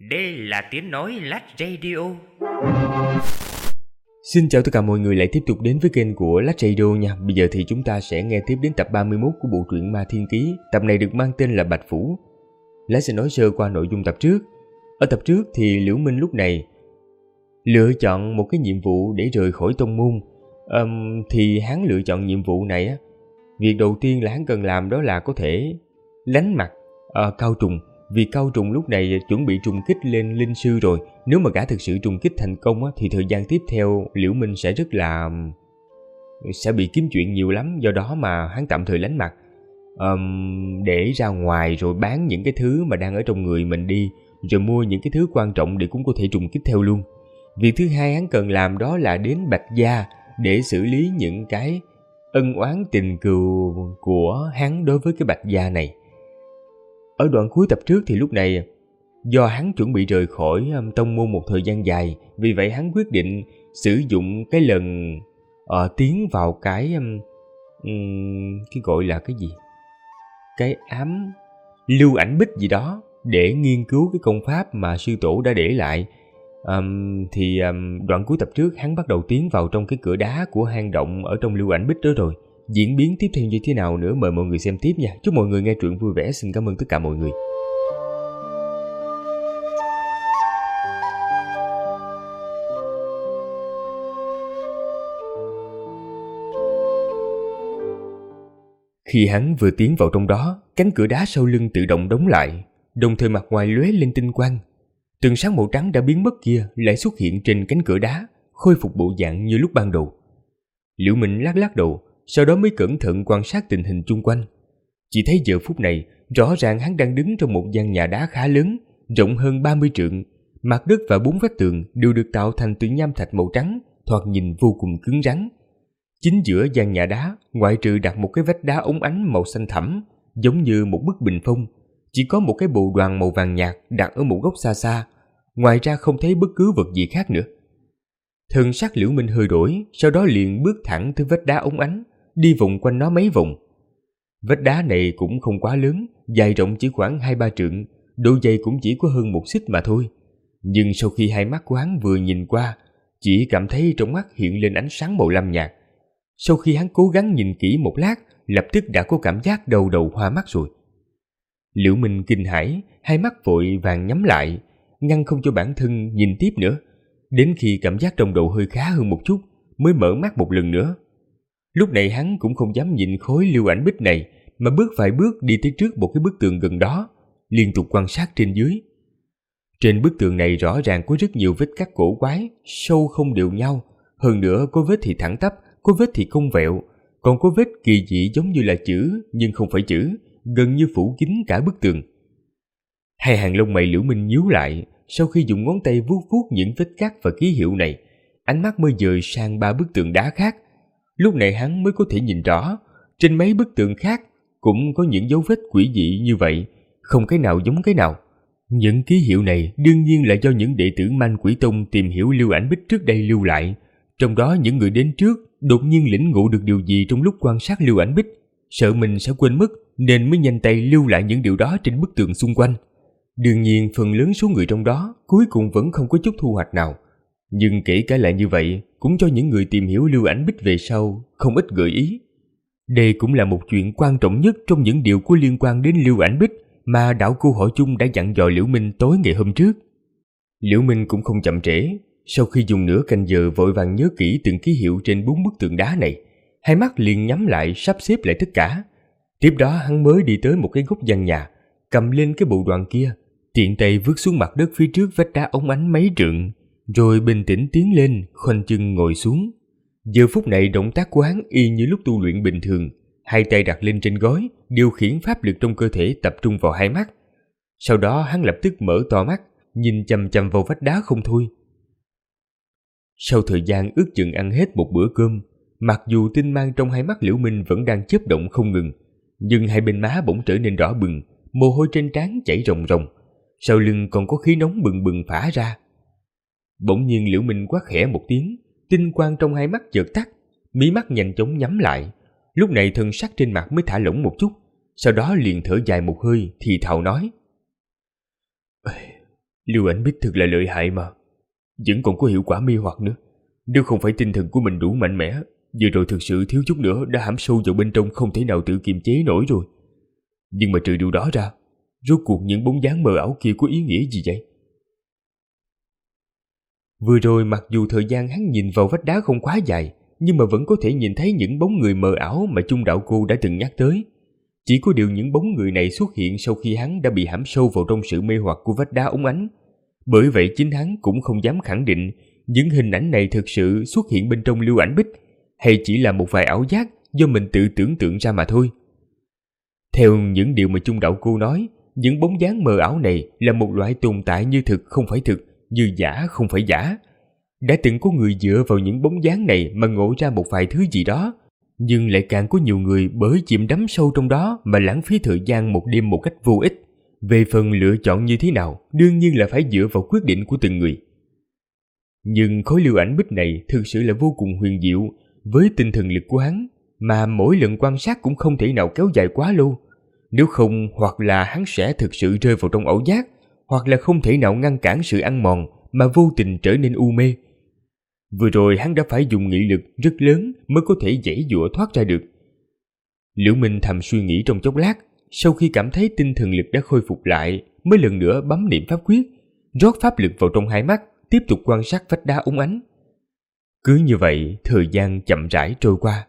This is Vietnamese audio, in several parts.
Đây là tiếng nói Lách Radio. Xin chào tất cả mọi người lại tiếp tục đến với kênh của Lách Radio nha. Bây giờ thì chúng ta sẽ nghe tiếp đến tập 31 của bộ truyện Ma Thiên Ký. Tập này được mang tên là Bạch Phủ. Lách sẽ nói sơ qua nội dung tập trước. Ở tập trước thì Liễu Minh lúc này lựa chọn một cái nhiệm vụ để rời khỏi tông môn. Thì hắn lựa chọn nhiệm vụ này á. Việc đầu tiên là hắn cần làm đó là có thể lánh mặt Cao Trùng. Vì Cao Trùng lúc này chuẩn bị trùng kích lên linh sư rồi. Nếu mà gã thực sự trùng kích thành công á, thì thời gian tiếp theo Liễu Minh sẽ bị kiếm chuyện nhiều lắm. Do đó mà hắn tạm thời lánh mặt, để ra ngoài rồi bán những cái thứ mà đang ở trong người mình đi, rồi mua những cái thứ quan trọng để cũng có thể trùng kích theo luôn. Việc thứ hai hắn cần làm đó là đến Bạch Gia để xử lý những cái ân oán tình cừu của hắn đối với cái Bạch Gia này. Ở đoạn cuối tập trước thì lúc này do hắn chuẩn bị rời khỏi tông môn một thời gian dài, vì vậy hắn quyết định sử dụng cái lần tiến vào cái gọi là cái gì, cái ám lưu ảnh bích gì đó để nghiên cứu cái công pháp mà sư tổ đã để lại. Đoạn cuối tập trước hắn bắt đầu tiến vào trong cái cửa đá của hang động ở trong lưu ảnh bích đó rồi. Diễn biến tiếp theo như thế nào nữa mời mọi người xem tiếp nha. Chúc mọi người nghe truyện vui vẻ. Xin cảm ơn tất cả mọi người. Khi hắn vừa tiến vào trong đó, cánh cửa đá sau lưng tự động đóng lại, đồng thời mặt ngoài lóe lên tinh quang. Tường sáng màu trắng đã biến mất kia lại xuất hiện trên cánh cửa đá, khôi phục bộ dạng như lúc ban đầu. Liễu Minh lắc lắc đầu, sau đó mới cẩn thận quan sát tình hình chung quanh. Chỉ thấy giờ phút này, rõ ràng hắn đang đứng trong một gian nhà đá khá lớn, rộng hơn 30 trượng. Mặt đất và 4 vách tường đều được tạo thành từ nham thạch màu trắng, thoạt nhìn vô cùng cứng rắn. Chính giữa gian nhà đá, ngoại trừ đặt một cái vách đá óng ánh màu xanh thẳm, giống như một bức bình phong, chỉ có một cái bồ đoàn màu vàng nhạt đặt ở một góc xa xa. Ngoài ra không thấy bất cứ vật gì khác nữa. Thần sắc Liễu Minh hơi đổi, sau đó liền bước thẳng tới vách đá óng ánh, đi vòng quanh nó mấy vòng. Vách đá này cũng không quá lớn, dài rộng chỉ khoảng 2-3 trượng, độ dày cũng chỉ có hơn 1 xích mà thôi. Nhưng sau khi hai mắt của hắn vừa nhìn qua, chỉ cảm thấy trong mắt hiện lên ánh sáng màu lam nhạt. Sau khi hắn cố gắng nhìn kỹ một lát, lập tức đã có cảm giác đầu hoa mắt rồi. Liễu Minh kinh hãi, hai mắt vội vàng nhắm lại, ngăn không cho bản thân nhìn tiếp nữa. Đến khi cảm giác trong đầu hơi khá hơn một chút, mới mở mắt một lần nữa. Lúc này hắn cũng không dám nhìn khối lưu ảnh bích này, mà bước vài bước đi tới trước một cái bức tường gần đó, liên tục quan sát trên dưới. Trên bức tường này rõ ràng có rất nhiều vết cắt cổ quái, sâu không đều nhau. Hơn nữa có vết thì thẳng tắp, có vết thì cong vẹo, còn có vết kỳ dị giống như là chữ nhưng không phải chữ, gần như phủ kín cả bức tường. Hai hàng lông mày Liễu Minh nhíu lại, sau khi dùng ngón tay vuốt vuốt những vết cắt và ký hiệu này, ánh mắt mới dời sang 3 bức tường đá khác. Lúc này hắn mới có thể nhìn rõ, trên mấy bức tường khác cũng có những dấu vết quỷ dị như vậy, không cái nào giống cái nào. Những ký hiệu này đương nhiên là do những đệ tử Man Quỷ Tông tìm hiểu lưu ảnh bích trước đây lưu lại. Trong đó những người đến trước đột nhiên lĩnh ngộ được điều gì trong lúc quan sát lưu ảnh bích, sợ mình sẽ quên mất nên mới nhanh tay lưu lại những điều đó trên bức tường xung quanh. Đương nhiên phần lớn số người trong đó cuối cùng vẫn không có chút thu hoạch nào. Nhưng kể cả lại như vậy, cũng cho những người tìm hiểu lưu ảnh bích về sau không ít gợi ý. Đây cũng là một chuyện quan trọng nhất trong những điều có liên quan đến lưu ảnh bích mà đạo cô Họ Chung đã dặn dò Liễu Minh tối ngày hôm trước. Liễu Minh cũng không chậm trễ, sau khi dùng nửa canh giờ vội vàng nhớ kỹ từng ký hiệu trên 4 bức tường đá này, hai mắt liền nhắm lại sắp xếp lại tất cả. Tiếp đó hắn mới đi tới một cái góc gian nhà, cầm lên cái bộ đoàn kia, tiện tay vứt xuống mặt đất phía trước vách đá óng ánh mấy trượng, rồi bình tĩnh tiến lên, khoanh chân ngồi xuống. Giờ phút này động tác của hắn y như lúc tu luyện bình thường, hai tay đặt lên trên gối, điều khiển pháp lực trong cơ thể tập trung vào hai mắt. Sau đó hắn lập tức mở to mắt, nhìn chằm chằm vào vách đá không thôi. Sau thời gian ước chừng ăn hết một bữa cơm, mặc dù tinh mang trong hai mắt Liễu Minh vẫn đang chớp động không ngừng, nhưng hai bên má bỗng trở nên đỏ bừng, mồ hôi trên trán chảy ròng ròng, sau lưng còn có khí nóng bừng bừng phả ra. Bỗng nhiên Liễu Minh quát khẽ một tiếng, tinh quang trong hai mắt chợt tắt, mí mắt nhanh chóng nhắm lại. Lúc này thần sắc trên mặt mới thả lỏng một chút, sau đó liền thở dài một hơi thì thào nói: Lưu Ảnh Bích thật là lợi hại mà, vẫn còn có hiệu quả mê hoặc nữa. Nếu không phải tinh thần của mình đủ mạnh mẽ, vừa rồi thực sự thiếu chút nữa đã hãm sâu vào bên trong không thể nào tự kiềm chế nổi rồi. Nhưng mà trừ điều đó ra, rốt cuộc những bóng dáng mờ ảo kia có ý nghĩa gì vậy? Vừa rồi mặc dù thời gian hắn nhìn vào vách đá không quá dài, nhưng mà vẫn có thể nhìn thấy những bóng người mờ ảo mà Chung đạo cô đã từng nhắc tới. Chỉ có điều những bóng người này xuất hiện sau khi hắn đã bị hãm sâu vào trong sự mê hoặc của vách đá óng ánh. Bởi vậy chính hắn cũng không dám khẳng định những hình ảnh này thực sự xuất hiện bên trong Lưu Ảnh Bích, hay chỉ là một vài ảo giác do mình tự tưởng tượng ra mà thôi. Theo những điều mà Chung đạo cô nói, những bóng dáng mờ ảo này là một loại tồn tại như thực không phải thực, như giả không phải giả. Đã từng có người dựa vào những bóng dáng này mà ngộ ra một vài thứ gì đó, nhưng lại càng có nhiều người bởi chìm đắm sâu trong đó mà lãng phí thời gian một đêm một cách vô ích. Về phần lựa chọn như thế nào, đương nhiên là phải dựa vào quyết định của từng người. Nhưng khối Lưu Ảnh Bích này thực sự là vô cùng huyền diệu, với tinh thần lực của hắn, mà mỗi lần quan sát cũng không thể nào kéo dài quá lâu. Nếu không, hoặc là hắn sẽ thực sự rơi vào trong ảo giác, hoặc là không thể nào ngăn cản sự ăn mòn mà vô tình trở nên u mê. Vừa rồi hắn đã phải dùng nghị lực rất lớn mới có thể giãy giụa thoát ra được. Liễu Minh thầm suy nghĩ trong chốc lát, sau khi cảm thấy tinh thần lực đã khôi phục lại, mới lần nữa bấm niệm pháp quyết, rót pháp lực vào trong hai mắt, tiếp tục quan sát vách đá óng ánh. Cứ như vậy, thời gian chậm rãi trôi qua.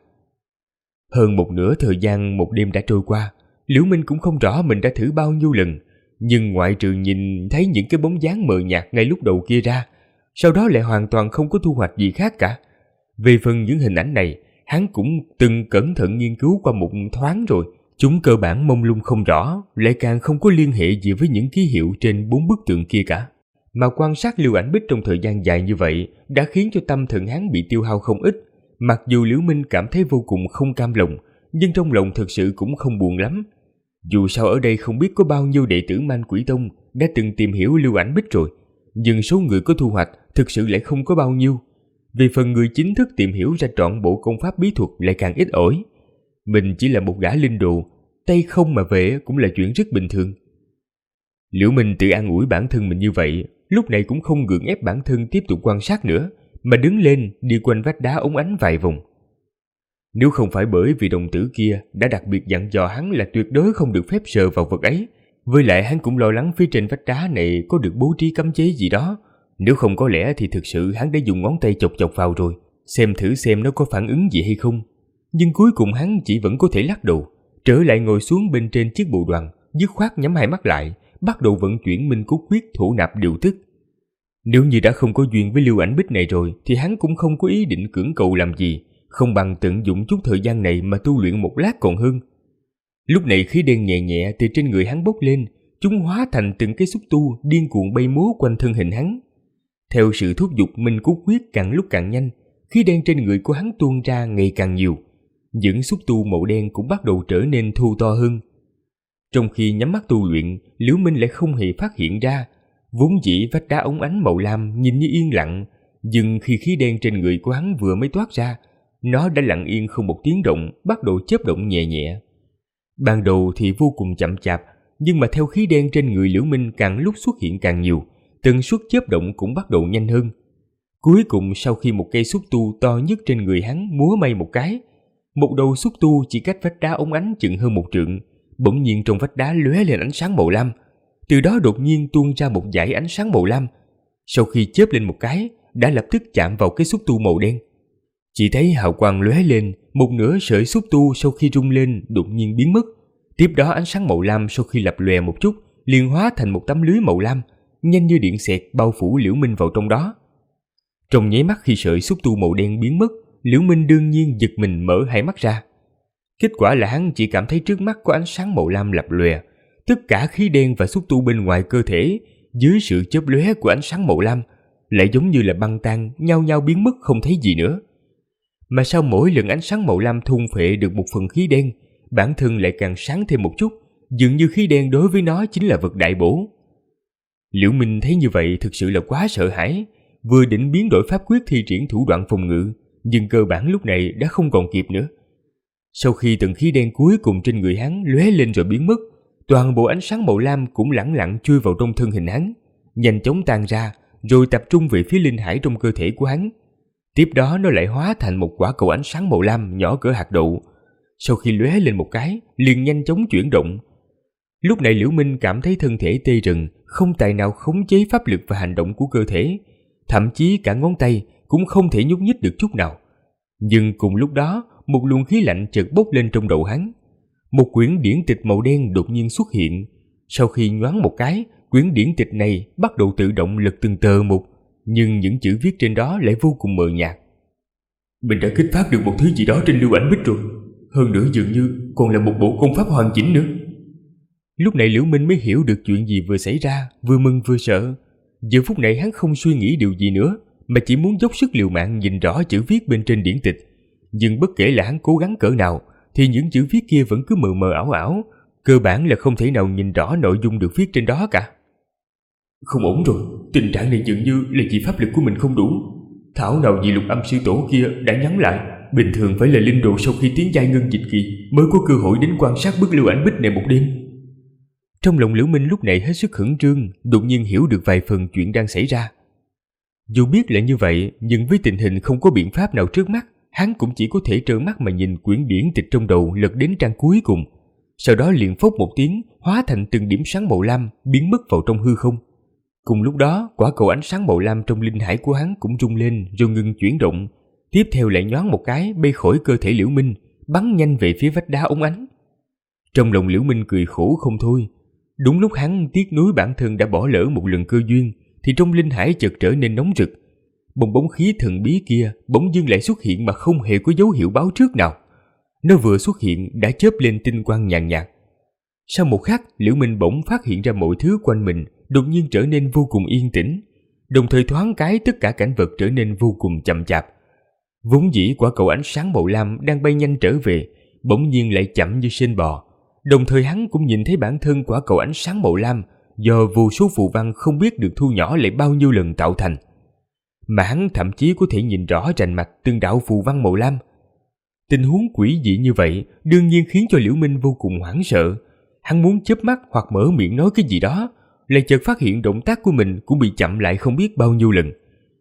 Hơn một nửa thời gian một đêm đã trôi qua, Liễu Minh cũng không rõ mình đã thử bao nhiêu lần, nhưng ngoại trừ nhìn thấy những cái bóng dáng mờ nhạt ngay lúc đầu kia ra, sau đó lại hoàn toàn không có thu hoạch gì khác cả. Về phần những hình ảnh này, hắn cũng từng cẩn thận nghiên cứu qua một thoáng rồi. Chúng cơ bản mông lung không rõ, lại càng không có liên hệ gì với những ký hiệu trên 4 bức tượng kia cả. Mà quan sát Lưu Ảnh Bích trong thời gian dài như vậy đã khiến cho tâm thần hắn bị tiêu hao không ít. Mặc dù Liễu Minh cảm thấy vô cùng không cam lòng, nhưng trong lòng thực sự cũng không buồn lắm. Dù sao ở đây không biết có bao nhiêu đệ tử Man Quỷ Tông đã từng tìm hiểu Lưu Ảnh Bích rồi, nhưng số người có thu hoạch thực sự lại không có bao nhiêu. Về phần người chính thức tìm hiểu ra trọn bộ công pháp bí thuật lại càng ít ỏi. Mình chỉ là một gã linh đồ, tay không mà về cũng là chuyện rất bình thường. Liễu Minh tự an ủi bản thân mình như vậy, lúc này cũng không gượng ép bản thân tiếp tục quan sát nữa, mà đứng lên đi quanh vách đá óng ánh vài vòng. Nếu không phải bởi vì đồng tử kia đã đặc biệt dặn dò hắn là tuyệt đối không được phép sờ vào vật ấy, với lại hắn cũng lo lắng phía trên vách đá này có được bố trí cấm chế gì đó. Nếu không có lẽ thì thực sự hắn đã dùng ngón tay chọc chọc vào rồi, xem thử xem nó có phản ứng gì hay không. Nhưng cuối cùng hắn chỉ vẫn có thể lắc đầu, trở lại ngồi xuống bên trên chiếc bộ đoàn, dứt khoát nhắm hai mắt lại, bắt đầu vận chuyển Minh Cốt Quyết thủ nạp điều tức. Nếu như đã không có duyên với Lưu Ảnh Bích này rồi, thì hắn cũng không có ý định cưỡng cầu làm gì, không bằng tận dụng chút thời gian này mà tu luyện một lát còn hơn. Lúc này khí đen nhẹ nhẹ từ trên người hắn bốc lên, chúng hóa thành từng cái xúc tu điên cuồng bay múa quanh thân hình hắn. Theo sự thúc giục Minh Cốt Quyết càng lúc càng nhanh, khí đen trên người của hắn tuôn ra ngày càng nhiều. Những xúc tu màu đen cũng bắt đầu trở nên thu to hơn. Trong khi nhắm mắt tu luyện, Liễu Minh lại không hề phát hiện ra, vốn dĩ vách đá óng ánh màu lam nhìn như yên lặng, nhưng khi khí đen trên người của hắn vừa mới toát ra, nó đã lặng yên không một tiếng động, bắt đầu chớp động nhẹ nhẹ. Ban đầu thì vô cùng chậm chạp, nhưng mà theo khí đen trên người Liễu Minh càng lúc xuất hiện càng nhiều, tần suất chớp động cũng bắt đầu nhanh hơn. Cuối cùng sau khi một cây xúc tu to nhất trên người hắn múa may một cái, một đầu xúc tu chỉ cách vách đá óng ánh chừng hơn 1 trượng, bỗng nhiên trong vách đá lóe lên ánh sáng màu lam. Từ đó đột nhiên tuôn ra một dải ánh sáng màu lam. Sau khi chớp lên một cái, đã lập tức chạm vào cái xúc tu màu đen. Chỉ thấy hào quang lóe lên, một nửa sợi xúc tu sau khi rung lên đột nhiên biến mất. Tiếp đó ánh sáng màu lam sau khi lập lòe một chút, liền hóa thành một tấm lưới màu lam, nhanh như điện xẹt bao phủ Liễu Minh vào trong đó. Trong nháy mắt khi sợi xúc tu màu đen biến mất, Liễu Minh đương nhiên giật mình mở hai mắt ra. Kết quả là hắn chỉ cảm thấy trước mắt có ánh sáng màu lam lập lòe, tất cả khí đen và xúc tu bên ngoài cơ thể dưới sự chớp lóe của ánh sáng màu lam lại giống như là băng tan, nhao nhao biến mất không thấy gì nữa. Mà sau mỗi lần ánh sáng màu lam thôn phệ được một phần khí đen, bản thân lại càng sáng thêm một chút, dường như khí đen đối với nó chính là vật đại bổ. Liễu Minh thấy như vậy thực sự là quá sợ hãi, vừa định biến đổi pháp quyết thi triển thủ đoạn phòng ngự, nhưng cơ bản lúc này đã không còn kịp nữa. Sau khi tầng khí đen cuối cùng trên người hắn lóe lên rồi biến mất, toàn bộ ánh sáng màu lam cũng lẳng lặng chui vào trong thân hình hắn, nhanh chóng tan ra, rồi tập trung về phía linh hải trong cơ thể của hắn. Tiếp đó nó lại hóa thành một quả cầu ánh sáng màu lam nhỏ cỡ hạt đậu. Sau khi lóe lên một cái, liền nhanh chóng chuyển động. Lúc này Liễu Minh cảm thấy thân thể tê rần, không tài nào khống chế pháp lực và hành động của cơ thể, thậm chí cả ngón tay cũng không thể nhúc nhích được chút nào. Nhưng cùng lúc đó, một luồng khí lạnh chợt bốc lên trong đầu hắn. Một quyển điển tịch màu đen đột nhiên xuất hiện. Sau khi nhoáng một cái, quyển điển tịch này bắt đầu tự động lật từng tờ một, nhưng những chữ viết trên đó lại vô cùng mờ nhạt. Mình đã kích phát được một thứ gì đó trên lưu ảnh bích rồi. Hơn nữa dường như còn là một bộ công pháp hoàn chỉnh nữa. Lúc này Liễu Minh mới hiểu được chuyện gì vừa xảy ra, vừa mừng vừa sợ. Giờ phút này hắn không suy nghĩ điều gì nữa, mà chỉ muốn dốc sức liều mạng nhìn rõ chữ viết bên trên điển tịch. Nhưng bất kể là hắn cố gắng cỡ nào, thì những chữ viết kia vẫn cứ mờ mờ ảo ảo, cơ bản là không thể nào nhìn rõ nội dung được viết trên đó cả. Không ổn rồi, tình trạng này dường như là vì pháp lực của mình không đủ. Thảo nào vì Lục Âm sư tổ kia đã nhắn lại, bình thường phải là linh đồ sau khi tiến giai ngân dịch kỳ mới có cơ hội đến quan sát bức lưu ảnh bích này một đêm. Trong lòng Liễu Minh lúc này hết sức khẩn trương, đột nhiên hiểu được vài phần chuyện đang xảy ra. Dù biết là như vậy, nhưng với tình hình không có biện pháp nào trước mắt, hắn cũng chỉ có thể trơ mắt mà nhìn quyển điển tịch trong đầu lật đến trang cuối cùng. Sau đó liền phốc một tiếng, hóa thành từng điểm sáng màu lam, biến mất vào trong hư không. Cùng lúc đó, quả cầu ánh sáng màu lam trong linh hải của hắn cũng rung lên rồi ngừng chuyển động. Tiếp theo lại nhoáng một cái bay khỏi cơ thể Liễu Minh, bắn nhanh về phía vách đá óng ánh. Trong lòng Liễu Minh cười khổ không thôi. Đúng lúc hắn tiếc nuối bản thân đã bỏ lỡ một lần cơ duyên, thì trong linh hải chợt trở nên nóng rực. Bong bóng khí thần bí kia bỗng dưng lại xuất hiện mà không hề có dấu hiệu báo trước nào. Nó vừa xuất hiện đã chớp lên tinh quang nhàn nhạt. Sau một khắc, Liễu Minh bỗng phát hiện ra mọi thứ quanh mình đột nhiên trở nên vô cùng yên tĩnh, đồng thời thoáng cái tất cả cảnh vật trở nên vô cùng chậm chạp. Vốn dĩ quả cầu ánh sáng màu lam đang bay nhanh trở về, bỗng nhiên lại chậm như sên bò. Đồng thời hắn cũng nhìn thấy bản thân quả cầu ánh sáng màu lam do vô số phù văn không biết được thu nhỏ lại bao nhiêu lần tạo thành. Mà hắn thậm chí có thể nhìn rõ rành mạch từng đạo phù văn màu lam. Tình huống quỷ dị như vậy đương nhiên khiến cho Liễu Minh vô cùng hoảng sợ. Hắn muốn chớp mắt hoặc mở miệng nói cái gì đó, lại chợt phát hiện động tác của mình cũng bị chậm lại không biết bao nhiêu lần.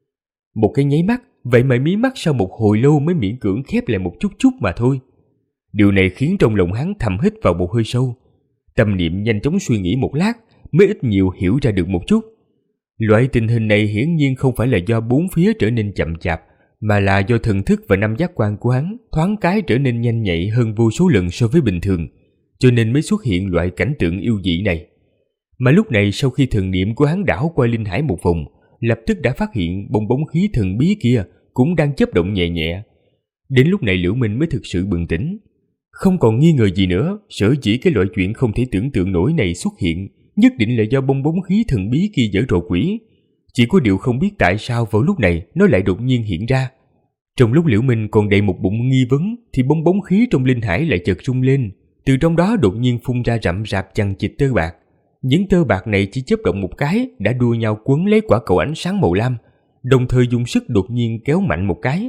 Một cái nháy mắt, vậy mà mí mắt sau một hồi lâu mới miễn cưỡng khép lại một chút mà thôi. Điều này khiến trong lòng hắn thầm hít vào một hơi sâu. Tâm niệm nhanh chóng suy nghĩ một lát, mới ít nhiều hiểu ra được một chút. Loại tình hình này hiển nhiên không phải là do bốn phía trở nên chậm chạp, mà là do thần thức và năm giác quan của hắn thoáng cái trở nên nhanh nhạy hơn vô số lần so với bình thường, cho nên mới xuất hiện loại cảnh tượng yêu dị này. Mà lúc này sau khi thần niệm của hắn đảo qua linh hải một vòng, lập tức đã phát hiện bong bóng khí thần bí kia cũng đang chớp động nhẹ nhẹ. Đến lúc này Liễu Minh mới thực sự bừng tỉnh. Không còn nghi ngờ gì nữa, sở dĩ cái loại chuyện không thể tưởng tượng nổi này xuất hiện nhất định là do bong bóng khí thần bí kia giở trò quỷ. Chỉ có điều không biết tại sao vào lúc này nó lại đột nhiên hiện ra. Trong lúc Liễu Minh còn đầy một bụng nghi vấn, thì bong bóng khí trong linh hải lại chợt rung lên, từ trong đó đột nhiên phun ra rậm rạp chằng chịt tơ bạc. Những tơ bạc này chỉ chớp động một cái đã đua nhau quấn lấy quả cầu ánh sáng màu lam, đồng thời dùng sức đột nhiên kéo mạnh một cái.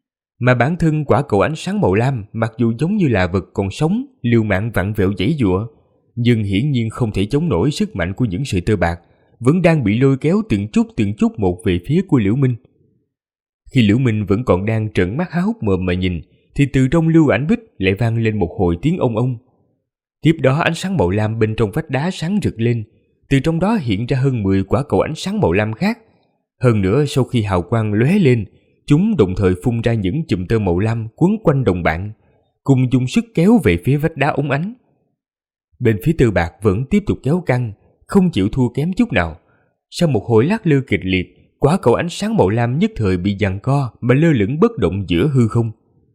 Mà bản thân quả cầu ánh sáng màu lam mặc dù giống như là vật còn sống, liều mạng vặn vẹo giãy giụa, nhưng hiển nhiên không thể chống nổi sức mạnh của những sợi tơ bạc, vẫn đang bị lôi kéo từng chút một về phía của Liễu Minh. Khi Liễu Minh vẫn còn đang trợn mắt há hốc mồm mà nhìn, thì từ trong lưu ảnh bích lại vang lên một hồi tiếng ông ông. Tiếp đó ánh sáng màu lam bên trong vách đá sáng rực lên, từ trong đó hiện ra hơn 10 quả cầu ánh sáng màu lam khác. Hơn nữa sau khi hào quang lóe lên, chúng đồng thời phun ra những chùm tơ màu lam quấn quanh đồng bạn, cùng dùng sức kéo về phía vách đá óng ánh. Bên phía tơ bạc vẫn tiếp tục kéo căng, không chịu thua kém chút nào. Sau một hồi lắc lư kịch liệt, quả cầu ánh sáng màu lam nhất thời bị giằng co mà lơ lửng bất động giữa hư không.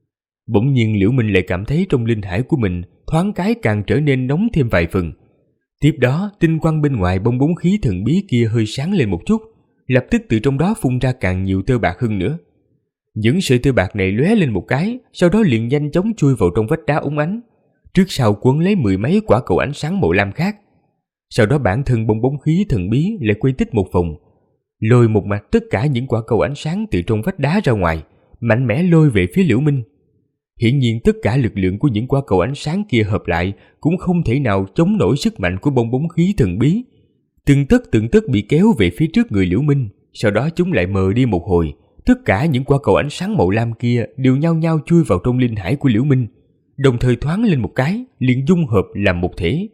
Bỗng nhiên Liễu Minh lại cảm thấy trong linh hải của mình thoáng cái càng trở nên nóng thêm vài phần. Tiếp đó tinh quang bên ngoài bong bóng khí thần bí kia hơi sáng lên một chút, lập tức từ trong đó phun ra càng nhiều tơ bạc hơn nữa. Những sợi tơ bạc này lóe lên một cái, sau đó liền nhanh chóng chui vào trong vách đá óng ánh, trước sau quấn lấy 10 mấy quả cầu ánh sáng màu lam khác. Sau đó bản thân bong bóng khí thần bí lại quay tích một vòng, lôi một mạch tất cả những quả cầu ánh sáng từ trong vách đá ra ngoài, mạnh mẽ lôi về phía Liễu Minh. Hiển nhiên tất cả lực lượng của những quả cầu ánh sáng kia hợp lại cũng không thể nào chống nổi sức mạnh của bong bóng khí thần bí. Từng tấc bị kéo về phía trước người Liễu Minh, sau đó chúng lại mờ đi một hồi. Tất cả những quả cầu ánh sáng màu lam kia đều nhao nhao chui vào trong linh hải của Liễu Minh, đồng thời thoáng lên một cái, liền dung hợp làm một thể.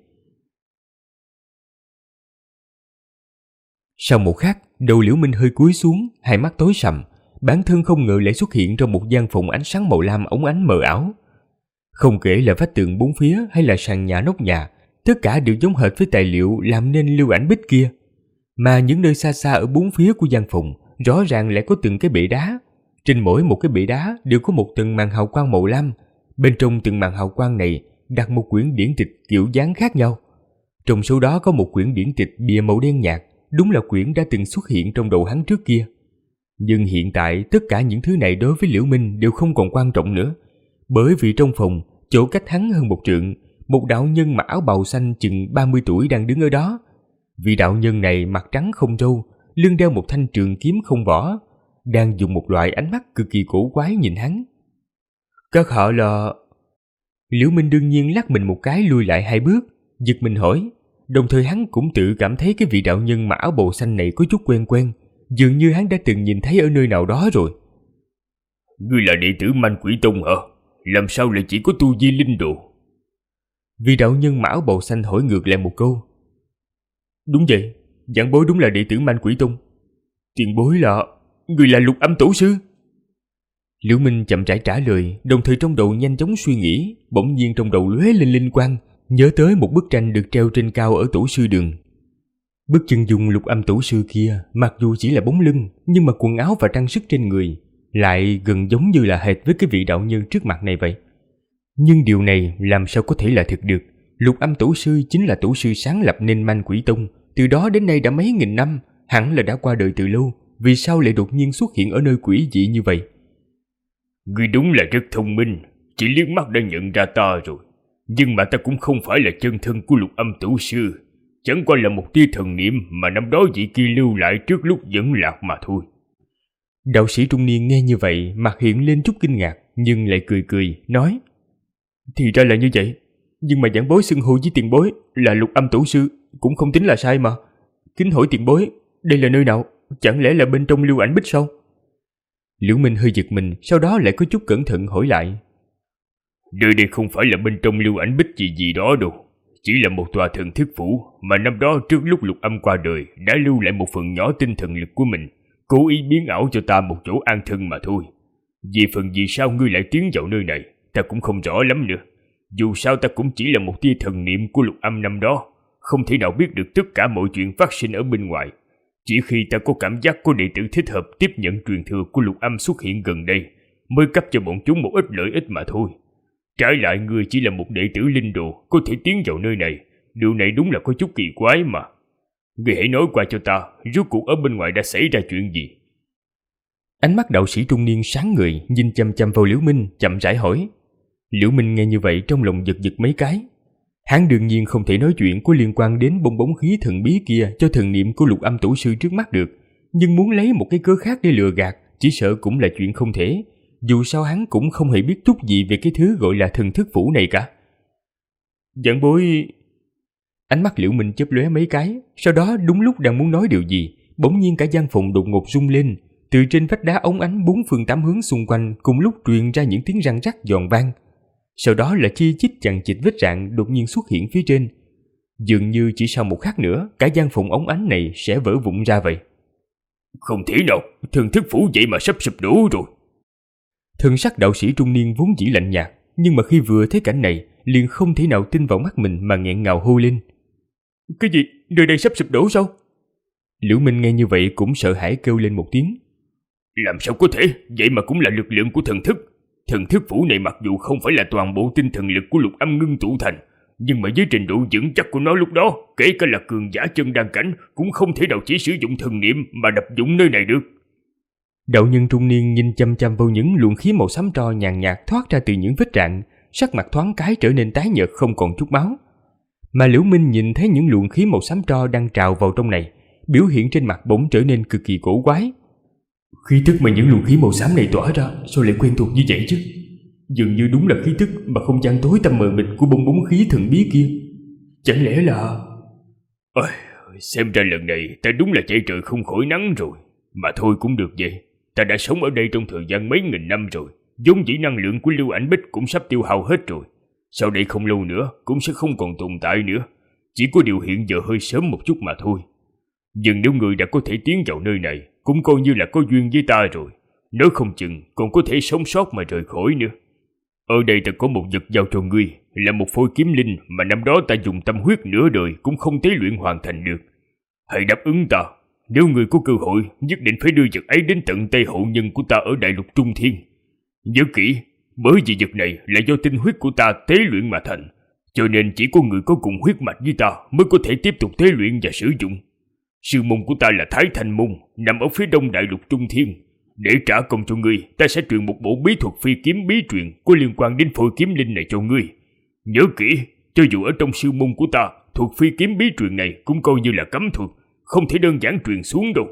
Sau một khắc, đầu Liễu Minh hơi cúi xuống, hai mắt tối sầm, bản thân không ngờ lại xuất hiện trong một gian phòng ánh sáng màu lam óng ánh mờ ảo. Không kể là vách tường bốn phía hay là sàn nhà nóc nhà, tất cả đều giống hệt với tài liệu làm nên lưu ảnh bích kia. Mà những nơi xa xa ở bốn phía của gian phòng, rõ ràng lại có từng cái bệ đá. Trên mỗi một cái bệ đá đều có một tầng màn hào quang màu lam. Bên trong từng màn hào quang này đặt một quyển điển tịch kiểu dáng khác nhau. Trong số đó có một quyển điển tịch bìa màu đen nhạt, đúng là quyển đã từng xuất hiện trong đầu hắn trước kia. Nhưng hiện tại tất cả những thứ này đối với Liễu Minh đều không còn quan trọng nữa. Bởi vì trong phòng, chỗ cách hắn hơn một trượng, một đạo nhân mặc áo bào xanh chừng 30 tuổi đang đứng ở đó. Vị đạo nhân này mặt trắng không râu, lưng đeo một thanh trường kiếm không vỏ, đang dùng một loại ánh mắt cực kỳ cổ quái nhìn hắn. Các hạ là... Liễu Minh đương nhiên lắc mình một cái lùi lại hai bước, giật mình hỏi. Đồng thời hắn cũng tự cảm thấy cái vị đạo nhân mặc áo bào xanh này có chút quen quen, dường như hắn đã từng nhìn thấy ở nơi nào đó rồi. Ngươi là đệ tử Man Quỷ Tông hả? Làm sao lại chỉ có tu vi linh đồ? Vị đạo nhân mặc áo bào xanh hỏi ngược lại một câu. Đúng vậy, giảng bối đúng là đệ tử Man Quỷ Tông. Tiền bối là... Người là Lục Âm Tổ Sư? Liễu Minh chậm rãi trả lời, đồng thời trong đầu nhanh chóng suy nghĩ, bỗng nhiên trong đầu lóe lên linh quang, nhớ tới một bức tranh được treo trên cao ở Tổ Sư Đường. Bức chân dung Lục Âm Tổ Sư kia, mặc dù chỉ là bóng lưng, nhưng mà quần áo và trang sức trên người lại gần giống như là hệt với cái vị đạo nhân trước mặt này vậy. Nhưng điều này làm sao có thể là thực được? Lục Âm Tổ Sư chính là tổ sư sáng lập nên Man Quỷ Tông, từ đó đến nay đã mấy nghìn năm, hẳn là đã qua đời từ lâu, vì sao lại đột nhiên xuất hiện ở nơi quỷ dị như vậy? Ngươi đúng là rất thông minh, chỉ liếc mắt đã nhận ra ta rồi. Nhưng mà ta cũng không phải là chân thân của Lục Âm Tổ Sư, chẳng qua là một tia thần niệm mà năm đó vị kia lưu lại trước lúc dẫn lạc mà thôi. Đạo sĩ trung niên nghe như vậy, mặt hiện lên chút kinh ngạc, nhưng lại cười cười, nói: Thì ra là như vậy, nhưng mà giảng bối xưng hô với tiền bối là Lục Âm Tổ Sư cũng không tính là sai mà. Kính hỏi tiền bối, đây là nơi nào? Chẳng lẽ là bên trong lưu ảnh bích sao? Liễu Minh hơi giật mình, sau đó lại có chút cẩn thận hỏi lại. Nơi đây không phải là bên trong lưu ảnh bích gì đó đâu, chỉ là một tòa thần thức phủ mà năm đó trước lúc Lục Âm qua đời đã lưu lại một phần nhỏ tinh thần lực của mình, cố ý biến ảo cho ta một chỗ an thân mà thôi. Về phần vì sao ngươi lại tiến vào nơi này, ta cũng không rõ lắm nữa. Dù sao ta cũng chỉ là một tia thần niệm của Lục Âm năm đó, không thể nào biết được tất cả mọi chuyện phát sinh ở bên ngoài. Chỉ khi ta có cảm giác có đệ tử thích hợp tiếp nhận truyền thừa của Lục Âm xuất hiện gần đây, mới cấp cho bọn chúng một ít lợi ích mà thôi. Trái lại ngươi chỉ là một đệ tử linh đồ có thể tiến vào nơi này, điều này đúng là có chút kỳ quái mà. Ngươi hãy nói qua cho ta, rốt cuộc ở bên ngoài đã xảy ra chuyện gì? Ánh mắt đạo sĩ trung niên sáng ngời, nhìn chăm chăm vào Liễu Minh, chậm rãi hỏi. Liễu Minh nghe như vậy trong lòng giật giật mấy cái. Hắn đương nhiên không thể nói chuyện có liên quan đến bong bóng khí thần bí kia cho thần niệm của Lục Âm Tổ Sư trước mắt được, nhưng muốn lấy một cái cớ khác để lừa gạt, chỉ sợ cũng là chuyện không thể. Dù sao hắn cũng không hề biết chút gì về cái thứ gọi là thần thức phủ này cả. Giảng bối... Ánh mắt Liễu Minh chớp lóe mấy cái, sau đó đúng lúc đang muốn nói điều gì, bỗng nhiên cả gian phòng đột ngột rung lên, từ trên vách đá óng ánh bốn phương tám hướng xung quanh cùng lúc truyền ra những tiếng răng rắc giòn vang. Sau đó là chi chít chằng chịt vết rạn đột nhiên xuất hiện phía trên. Dường như chỉ sau một khắc nữa, cả gian phòng óng ánh này sẽ vỡ vụn ra vậy. Không thể nào, thần thức phủ vậy mà sắp sụp đổ rồi. Thần sắc đạo sĩ trung niên vốn dĩ lạnh nhạt, nhưng mà khi vừa thấy cảnh này, liền không thể nào tin vào mắt mình mà nghẹn ngào hô lên. Cái gì? Nơi đây sắp sụp đổ sao? Liễu Minh nghe như vậy cũng sợ hãi kêu lên một tiếng. Làm sao có thể, vậy mà cũng là lực lượng của thần thức. Thần thức phủ này mặc dù không phải là toàn bộ tinh thần lực của Lục Âm ngưng tụ thành, nhưng mà với trình độ vững chắc của nó lúc đó, kể cả là cường giả chân đan cảnh cũng không thể nào chỉ sử dụng thần niệm mà đập dụng nơi này được. Đạo nhân trung niên nhìn chăm chăm vào những luồng khí màu xám tro nhàn nhạt thoát ra từ những vết rạn, sắc mặt thoáng cái trở nên tái nhợt không còn chút máu. Mà Liễu Minh nhìn thấy những luồng khí màu xám tro đang trào vào trong này, biểu hiện trên mặt bỗng trở nên cực kỳ cổ quái. Khí tức mà những luồng khí màu xám này tỏa ra sao lại quen thuộc như vậy chứ? Dường như đúng là khí tức mà không gian tối tăm mờ mịt của bong bóng khí thần bí kia. Chẳng lẽ là... Xem ra lần này ta đúng là chạy trời không khỏi nắng rồi. Mà thôi cũng được vậy. Ta đã sống ở đây trong thời gian mấy nghìn năm rồi. Vốn dĩ năng lượng của Lưu Ảnh Bích cũng sắp tiêu hao hết rồi. Sau đây không lâu nữa cũng sẽ không còn tồn tại nữa. Chỉ có điều hiện giờ hơi sớm một chút mà thôi. Nhưng nếu người đã có thể tiến vào nơi này, cũng coi như là có duyên với ta rồi. Nếu không chừng còn có thể sống sót mà rời khỏi nữa. Ở đây ta có một vật giao cho ngươi, là một phôi kiếm linh mà năm đó ta dùng tâm huyết nửa đời cũng không tế luyện hoàn thành được. Hãy đáp ứng ta. Nếu người có cơ hội, nhất định phải đưa vật ấy đến tận tay hậu nhân của ta ở đại lục Trung Thiên. Nhớ kỹ, bởi vì vật này là do tinh huyết của ta tế luyện mà thành, cho nên chỉ có người có cùng huyết mạch với ta mới có thể tiếp tục tế luyện và sử dụng. Sư môn của ta là Thái Thanh Môn, nằm ở phía đông đại lục Trung Thiên. Để trả công cho ngươi, ta sẽ truyền một bộ bí thuật phi kiếm bí truyền có liên quan đến phôi kiếm linh này cho ngươi. Nhớ kỹ, cho dù ở trong sư môn của ta, thuật phi kiếm bí truyền này cũng coi như là cấm thuật, không thể đơn giản truyền xuống đâu.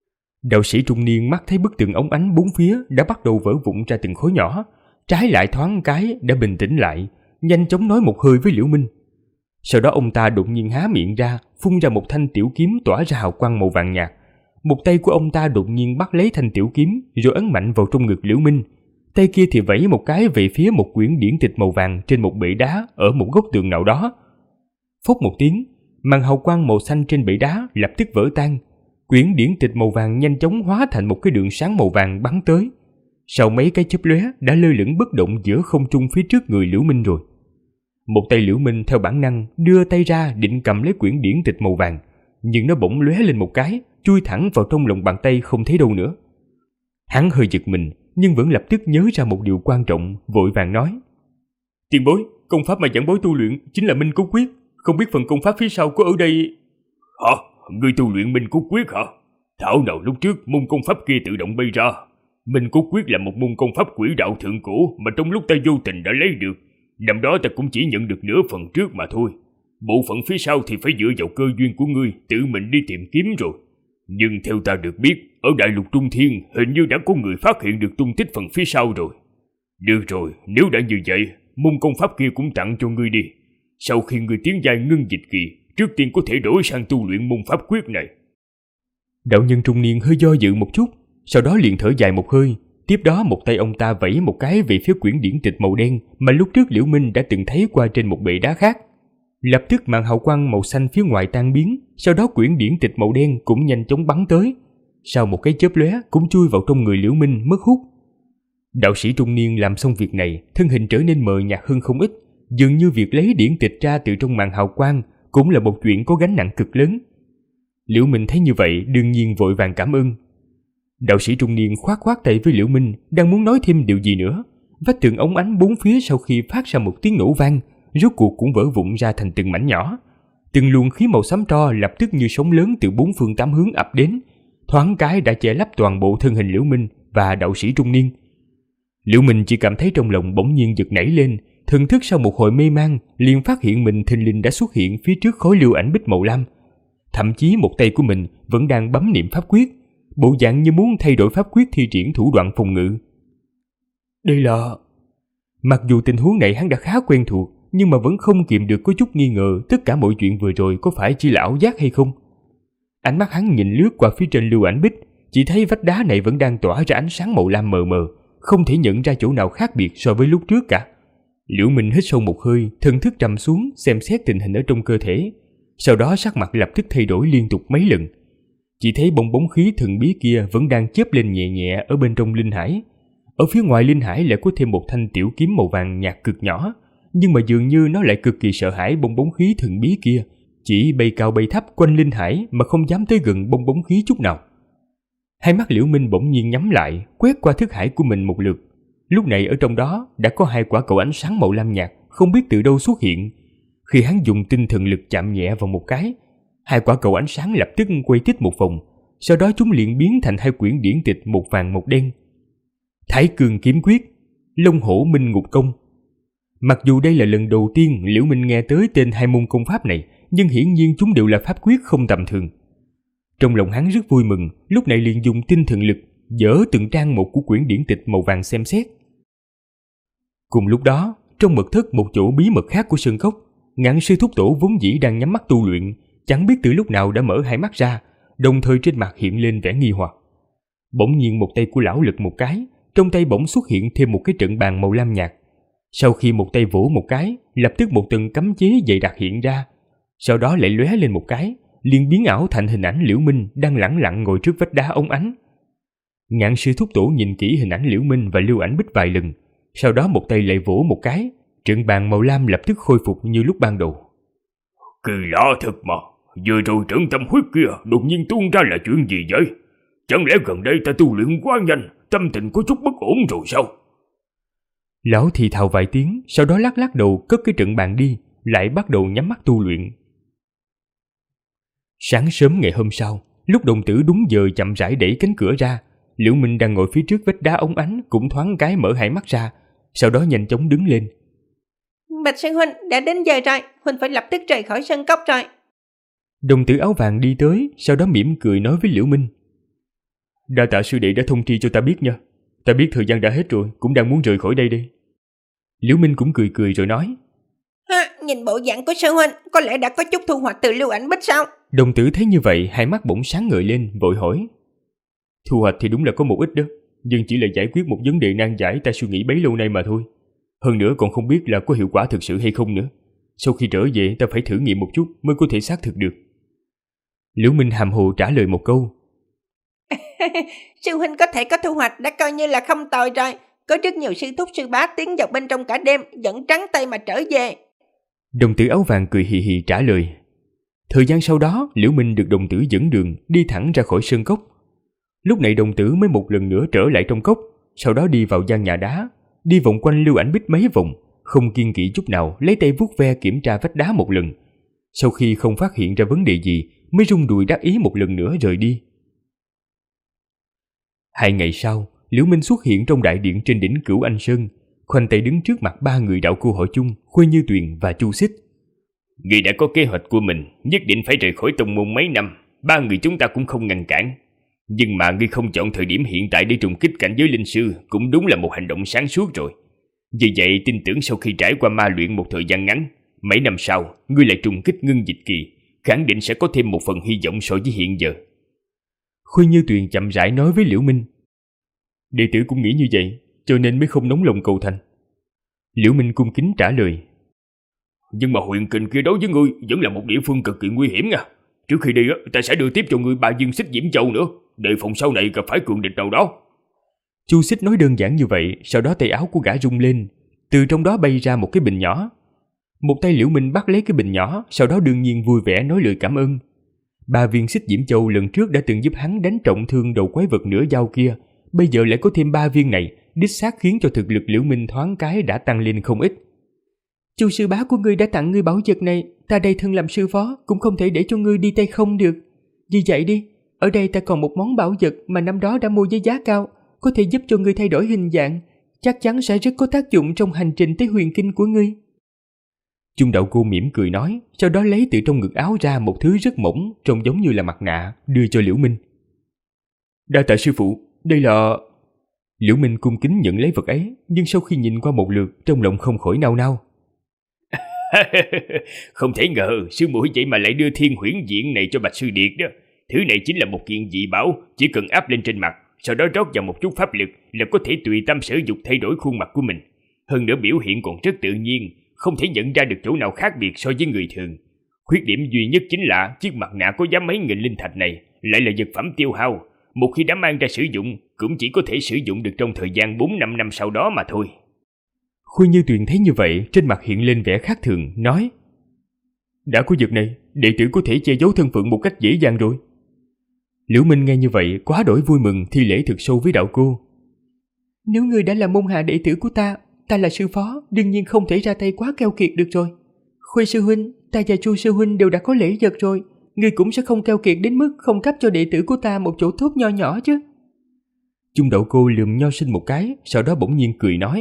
Đạo sĩ trung niên mắt thấy bức tường óng ánh bốn phía đã bắt đầu vỡ vụn ra từng khối nhỏ, trái lại thoáng cái đã bình tĩnh lại, nhanh chóng nói một hơi với Liễu Minh. Sau đó ông ta đột nhiên há miệng ra, phun ra một thanh tiểu kiếm tỏa ra hào quang màu vàng nhạt. Một tay của ông ta đột nhiên bắt lấy thanh tiểu kiếm rồi ấn mạnh vào trong ngực Liễu Minh. Tay kia thì vẫy một cái về phía một quyển điển tịch màu vàng trên một bệ đá ở một góc tường nào đó. Phốc một tiếng, màn hào quang màu xanh trên bệ đá lập tức vỡ tan. Quyển điển tịch màu vàng nhanh chóng hóa thành một cái đường sáng màu vàng bắn tới. Sau mấy cái chớp lóe đã lơ lửng bất động giữa không trung phía trước người Liễu Minh rồi. Một tay Liễu Minh theo bản năng đưa tay ra định cầm lấy quyển điển tịch màu vàng, nhưng nó bỗng lóe lên một cái, chui thẳng vào trong lòng bàn tay không thấy đâu nữa. Hắn hơi giật mình, nhưng vẫn lập tức nhớ ra một điều quan trọng, vội vàng nói: "Tiền bối, công pháp mà giảng bối tu luyện chính là Minh Cốt Quyết, không biết phần công pháp phía sau có ở đây?" "Hả? Ngươi tu luyện Minh Cốt Quyết hả? Thảo nào lúc trước môn công pháp kia tự động bay ra. Minh Cốt Quyết là một môn công pháp quỷ đạo thượng cổ mà trong lúc ta vô tình đã lấy được. Năm đó ta cũng chỉ nhận được nửa phần trước mà thôi. Bộ phận phía sau thì phải dựa vào cơ duyên của ngươi tự mình đi tìm kiếm rồi. Nhưng theo ta được biết, ở đại lục Trung Thiên hình như đã có người phát hiện được tung tích phần phía sau rồi. Được rồi, nếu đã như vậy, môn công pháp kia cũng tặng cho ngươi đi. Sau khi ngươi tiến giai ngưng dịch kỳ, trước tiên có thể đổi sang tu luyện môn pháp quyết này." Đạo nhân trung niên hơi do dự một chút, sau đó liền thở dài một hơi. Tiếp đó một tay ông ta vẫy một cái về phía quyển điển tịch màu đen mà lúc trước Liễu Minh đã từng thấy qua trên một bệ đá khác. Lập tức màn hào quang màu xanh phía ngoài tan biến, sau đó quyển điển tịch màu đen cũng nhanh chóng bắn tới. Sau một cái chớp lóe cũng chui vào trong người Liễu Minh mất hút. Đạo sĩ trung niên làm xong việc này, thân hình trở nên mờ nhạt hơn không ít, dường như việc lấy điển tịch ra từ trong màn hào quang cũng là một chuyện có gánh nặng cực lớn. Liễu Minh thấy như vậy đương nhiên vội vàng cảm ơn. Đạo sĩ trung niên khoát khoát tay với Liễu Minh, đang muốn nói thêm điều gì nữa. Vách tường óng ánh bốn phía sau khi phát ra một tiếng nổ vang, rốt cuộc cũng vỡ vụn ra thành từng mảnh nhỏ. Từng luồng khí màu xám tro lập tức như sóng lớn từ bốn phương tám hướng ập đến, thoáng cái đã che lấp toàn bộ thân hình Liễu Minh và đạo sĩ trung niên. Liễu Minh chỉ cảm thấy trong lòng bỗng nhiên giật nảy lên, thần thức sau một hồi mê man liền phát hiện mình thình lình đã xuất hiện phía trước khối lưu ảnh bích màu lam. Thậm chí một tay của mình vẫn đang bấm niệm pháp quyết, bộ dạng như muốn thay đổi pháp quyết thi triển thủ đoạn phòng ngự. Đây là... Mặc dù tình huống này hắn đã khá quen thuộc, nhưng mà vẫn không kìm được có chút nghi ngờ tất cả mọi chuyện vừa rồi có phải chỉ là ảo giác hay không. Ánh mắt hắn nhìn lướt qua phía trên lưu ảnh bích, chỉ thấy vách đá này vẫn đang tỏa ra ánh sáng màu lam mờ mờ, không thể nhận ra chỗ nào khác biệt so với lúc trước cả. Liễu Minh hít sâu một hơi, thần thức trầm xuống xem xét tình hình ở trong cơ thể, sau đó sắc mặt lập tức thay đổi liên tục mấy lần. Chỉ thấy bong bóng khí thần bí kia vẫn đang chớp lên nhẹ nhẹ ở bên trong linh hải. Ở phía ngoài linh hải lại có thêm một thanh tiểu kiếm màu vàng nhạt cực nhỏ, nhưng mà dường như nó lại cực kỳ sợ hãi bong bóng khí thần bí kia, chỉ bay cao bay thấp quanh linh hải mà không dám tới gần bong bóng khí chút nào. Hai mắt Liễu Minh bỗng nhiên nhắm lại, quét qua thức hải của mình một lượt. Lúc này ở trong đó đã có hai quả cầu ánh sáng màu lam nhạt không biết từ đâu xuất hiện. Khi hắn dùng tinh thần lực chạm nhẹ vào một cái, hai quả cầu ánh sáng lập tức quay tít một vòng, sau đó chúng liền biến thành hai quyển điển tịch một vàng một đen. Thái Cương Kiếm Quyết, Long Hổ Minh Ngục Công. Mặc dù đây là lần đầu tiên Liễu Minh nghe tới tên hai môn công pháp này, nhưng hiển nhiên chúng đều là pháp quyết không tầm thường. Trong lòng hắn rất vui mừng, lúc này liền dùng tinh thần lực dỡ từng trang một của quyển điển tịch màu vàng xem xét. Cùng lúc đó, trong mật thất một chỗ bí mật khác của sơn cốc, Ngạn Sư Thúc Tổ vốn dĩ đang nhắm mắt tu luyện, chẳng biết từ lúc nào đã mở hai mắt ra, đồng thời trên mặt hiện lên vẻ nghi hoặc. Bỗng nhiên một tay của lão lật một cái, trong tay bỗng xuất hiện thêm một cái trận bàn màu lam nhạt. Sau khi một tay vỗ một cái, lập tức một tầng cấm chế dày đặc hiện ra, sau đó lại lóe lên một cái, liền biến ảo thành hình ảnh Liễu Minh đang lẳng lặng ngồi trước vách đá óng ánh. Ngạn sư thúc tổ nhìn kỹ hình ảnh Liễu Minh và Lưu Ảnh Bích vài lần, sau đó một tay lại vỗ một cái, trận bàn màu lam lập tức khôi phục như lúc ban đầu. Kỳ lạ thật mà, vừa rồi trận tâm huyết kia đột nhiên tuôn ra là chuyện gì vậy? Chẳng lẽ gần đây ta tu luyện quá nhanh, tâm tình có chút bất ổn rồi sao? Lão thì thào vài tiếng, sau đó lắc lắc đầu cất cái trận bàn đi, lại bắt đầu nhắm mắt tu luyện. Sáng sớm ngày hôm sau, lúc đồng tử đúng giờ chậm rãi đẩy cánh cửa ra, Liễu Minh đang ngồi phía trước vách đá óng ánh cũng thoáng cái mở hai mắt ra, sau đó nhanh chóng đứng lên. Bạch sư huynh, đã đến giờ rồi, huynh phải lập tức rời khỏi sân cốc rồi. Đồng tử áo vàng đi tới, sau đó mỉm cười nói với Liễu Minh. Đa tạ sư đệ đã thông tri cho ta biết nha. Ta biết thời gian đã hết rồi, cũng đang muốn rời khỏi đây đây. Liễu Minh cũng cười cười rồi nói. Nhìn bộ dạng của sư huynh, có lẽ đã có chút thu hoạch từ Lưu Ảnh Bích sao? Đồng tử thấy như vậy, hai mắt bỗng sáng ngời lên, vội hỏi. Thu hoạch thì đúng là có một ít đó, nhưng chỉ là giải quyết một vấn đề nan giải ta suy nghĩ bấy lâu nay mà thôi. Hơn nữa còn không biết là có hiệu quả thực sự hay không nữa. Sau khi trở về ta phải thử nghiệm một chút mới có thể xác thực được. Liễu Minh hàm hồ trả lời một câu. Sư huynh có thể có thu hoạch đã coi như là không tồi rồi. Có rất nhiều sư thúc sư bá tiến vào bên trong cả đêm, vẫn trắng tay mà trở về. Đồng tử áo vàng cười hì hì trả lời. Thời gian sau đó, Liễu Minh được đồng tử dẫn đường đi thẳng ra khỏi sơn cốc. Lúc này đồng tử mới một lần nữa trở lại trong cốc, sau đó đi vào gian nhà đá, đi vòng quanh Lưu Ảnh Bích mấy vòng, không kiêng kỵ chút nào, lấy tay vuốt ve kiểm tra vách đá một lần. Sau khi không phát hiện ra vấn đề gì, mới rung đùi đắc ý một lần nữa rời đi. 2 ngày sau, Liễu Minh xuất hiện trong đại điện trên đỉnh Cửu Anh Sơn, khoanh tay đứng trước mặt 3 người đạo cô họ Chung, Khuê Như Tuyền và Chu Xích. Ngươi đã có kế hoạch của mình, nhất định phải rời khỏi tông môn mấy năm, 3 người chúng ta cũng không ngăn cản. Nhưng mà ngươi không chọn thời điểm hiện tại để trùng kích cảnh giới linh sư cũng đúng là một hành động sáng suốt rồi. Vì vậy tin tưởng sau khi trải qua ma luyện một thời gian ngắn, mấy năm sau ngươi lại trùng kích ngưng dịch kỳ, khẳng định sẽ có thêm một phần hy vọng so với hiện giờ. Khuê Như Tuyền chậm rãi nói với Liễu Minh. Đệ tử cũng nghĩ như vậy, cho nên mới không nóng lòng cầu thành. Liễu Minh cung kính trả lời. Nhưng mà huyện Kình kia đối với ngươi vẫn là một địa phương cực kỳ nguy hiểm nha. Trước khi đi ta sẽ đưa tiếp cho ngươi 3 viên xích diễm châu nữa, đề phòng sau này gặp phải cường địch nào đó. Chu Xích nói đơn giản như vậy, sau đó tay áo của gã rung lên, từ trong đó bay ra một cái bình nhỏ. Một tay Liễu Minh bắt lấy cái bình nhỏ, sau đó đương nhiên vui vẻ nói lời cảm ơn. 3 viên xích diễm châu lần trước đã từng giúp hắn đánh trọng thương đầu quái vật nửa dao kia, bây giờ lại có thêm 3 viên này, đích xác khiến cho thực lực Liễu Minh thoáng cái đã tăng lên không ít. Chu sư bá của ngươi đã tặng ngươi bảo vật này, ta đây thân làm sư phó cũng không thể để cho ngươi đi tay không được. Vì vậy đi, ở đây ta còn một món bảo vật mà năm đó đã mua với giá cao, có thể giúp cho ngươi thay đổi hình dạng, chắc chắn sẽ rất có tác dụng trong hành trình tới huyền kinh của ngươi. Chung đạo cô mỉm cười nói, sau đó lấy từ trong ngực áo ra một thứ rất mỏng, trông giống như là mặt nạ, đưa cho Liễu Minh. Đa tạ sư phụ, đây là... Liễu Minh cung kính nhận lấy vật ấy, nhưng sau khi nhìn qua một lượt, trong lòng không khỏi nao nao. Không thể ngờ sư muội vậy mà lại đưa Thiên Huyễn Diện này cho Bạch sư điệt đó. Thứ này chính là một kiện dị bảo, chỉ cần áp lên trên mặt, sau đó rót vào một chút pháp lực là có thể tùy tâm sở dục thay đổi khuôn mặt của mình. Hơn nữa biểu hiện còn rất tự nhiên, không thể nhận ra được chỗ nào khác biệt so với người thường. Khuyết điểm duy nhất chính là chiếc mặt nạ có giá mấy nghìn linh thạch này lại là vật phẩm tiêu hao, một khi đã mang ra sử dụng cũng chỉ có thể sử dụng được trong thời gian 4-5 năm sau đó mà thôi. Khuê Như Tuyền thấy như vậy, trên mặt hiện lên vẻ khác thường, nói: Đã có vật này, đệ tử có thể che giấu thân phận một cách dễ dàng rồi. Liễu Minh nghe như vậy, quá đổi vui mừng, thi lễ thực sâu với đạo cô. Nếu ngươi đã là môn hạ đệ tử của ta là sư phó, đương nhiên không thể ra tay quá keo kiệt được rồi. Khuê sư huynh, ta và Chu sư huynh đều đã có lễ vật rồi, ngươi cũng sẽ không keo kiệt đến mức không cấp cho đệ tử của ta một chỗ tốt nho nhỏ chứ. Chung đạo cô lườm Nho Sinh một cái, sau đó bỗng nhiên cười nói: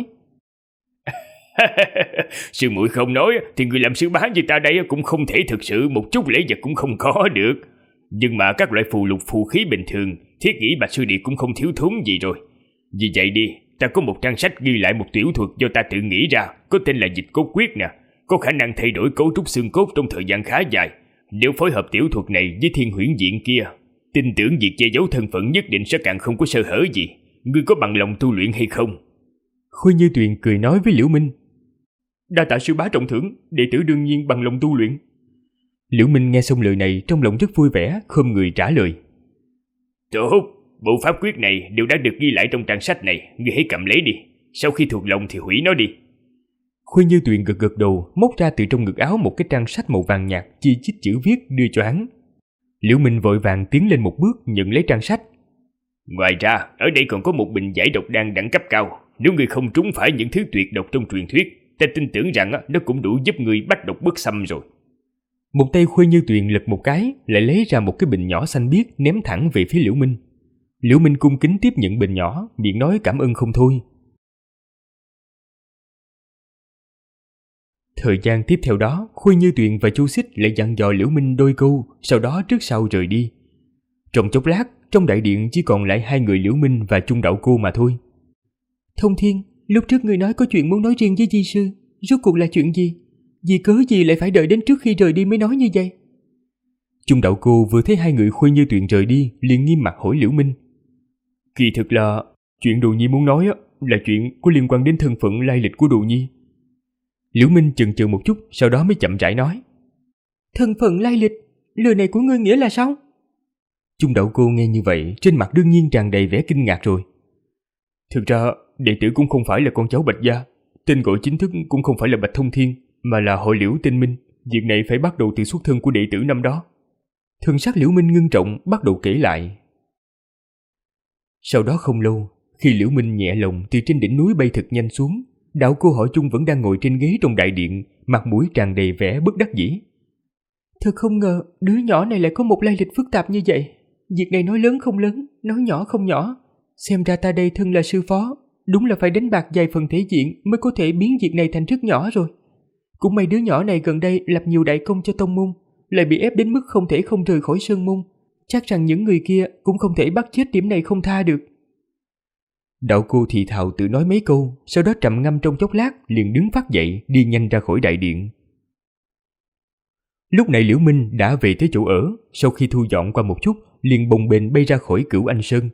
Sư muội không nói thì người làm sư bá như ta đây cũng không thể thực sự một chút lễ vật cũng không có được. Nhưng mà các loại phù lục phù khí bình thường, thiết nghĩ Bạch sư điệt cũng không thiếu thốn gì rồi. Vì vậy đi, ta có một trang sách ghi lại một tiểu thuật do ta tự nghĩ ra, có tên là Dịch Cốt Quyết nè, có khả năng thay đổi cấu trúc xương cốt trong thời gian khá dài, Nếu phối hợp tiểu thuật này với Thiên Huyễn Diện kia, tin tưởng việc che giấu thân phận nhất định sẽ càng không có sơ hở gì. Ngươi có bằng lòng tu luyện hay không? Khôi Như Tuyền cười nói với Liễu Minh. Đa tạ sư bá trọng thưởng, đệ tử đương nhiên bằng lòng tu luyện. Liễu Minh nghe xong lời này trong lòng rất vui vẻ, khom người trả lời. Tốt, bộ pháp quyết này đều đã được ghi lại trong trang sách này, ngươi hãy cầm lấy đi. Sau khi thuộc lòng thì hủy nó đi. Khôi Như Tuyền gật gật đầu, móc ra từ trong ngực áo một cái trang sách màu vàng nhạt chi chít chữ viết đưa cho hắn. Liễu Minh vội vàng tiến lên một bước nhận lấy trang sách. Ngoài ra, ở đây còn có một bình giải độc đan đẳng cấp cao. Nếu ngươi không trúng phải những thứ tuyệt độc trong truyền thuyết, ta tin tưởng rằng nó cũng đủ giúp ngươi bách độc bất xâm rồi. Một tay Khôi Như Tuyền lật một cái, lại lấy ra một cái bình nhỏ xanh biếc ném thẳng về phía Liễu Minh. Liễu Minh cung kính tiếp nhận bình nhỏ, miệng nói cảm ơn không thôi. Thời gian tiếp theo đó, Khôi Như Tuyền và Chu Xích lại dặn dò Liễu Minh đôi câu, sau đó trước sau rời đi. Trong chốc lát, trong đại điện chỉ còn lại hai người Liễu Minh và Trung Đạo Cô mà thôi. Thông Thiên, lúc trước người nói có chuyện muốn nói riêng với Di sư, rốt cuộc là chuyện gì? Vì cớ gì lại phải đợi đến trước khi rời đi mới nói như vậy? Trung Đạo Cô vừa thấy hai người Khôi Như Tuyền rời đi, liền nghiêm mặt hỏi Liễu Minh. Kỳ thực là, chuyện Đồ Nhi muốn nói là chuyện có liên quan đến thân phận lai lịch của Đồ Nhi. Liễu Minh chần chừ một chút, sau đó mới chậm rãi nói. Thân phận lai lịch, lời này của ngươi nghĩa là sao? Trung Đạo Cô nghe như vậy, trên mặt đương nhiên tràn đầy vẻ kinh ngạc rồi. Thực ra, đệ tử cũng không phải là con cháu Bạch gia, tên gọi chính thức cũng không phải là Bạch Thông Thiên, mà là họ Liễu tên Minh. Việc này phải bắt đầu từ xuất thân của đệ tử năm đó. Thần sắc Liễu Minh ngưng trọng, bắt đầu kể lại. Sau đó không lâu, khi Liễu Minh nhẹ lòng từ trên đỉnh núi bay thật nhanh xuống, Đạo Cô họ Trung vẫn đang ngồi trên ghế trong đại điện, mặt mũi tràn đầy vẻ bất đắc dĩ. Thật không ngờ, đứa nhỏ này lại có một lai lịch phức tạp như vậy. Việc này nói lớn không lớn, nói nhỏ không nhỏ. Xem ra ta đây thân là sư phó, đúng là phải đánh bạc vài phần thể diện mới có thể biến việc này thành rất nhỏ rồi. Cũng may đứa nhỏ này gần đây lập nhiều đại công cho tông môn, lại bị ép đến mức không thể không rời khỏi sơn môn. Chắc rằng những người kia cũng không thể bắt chết điểm này không tha được. Đạo Cô thì thào tự nói mấy câu, sau đó trầm ngâm trong chốc lát liền đứng phát dậy đi nhanh ra khỏi đại điện. Lúc này Liễu Minh đã về tới chỗ ở, sau khi thu dọn qua một chút liền bồng bềnh bay ra khỏi Cửu Anh Sơn.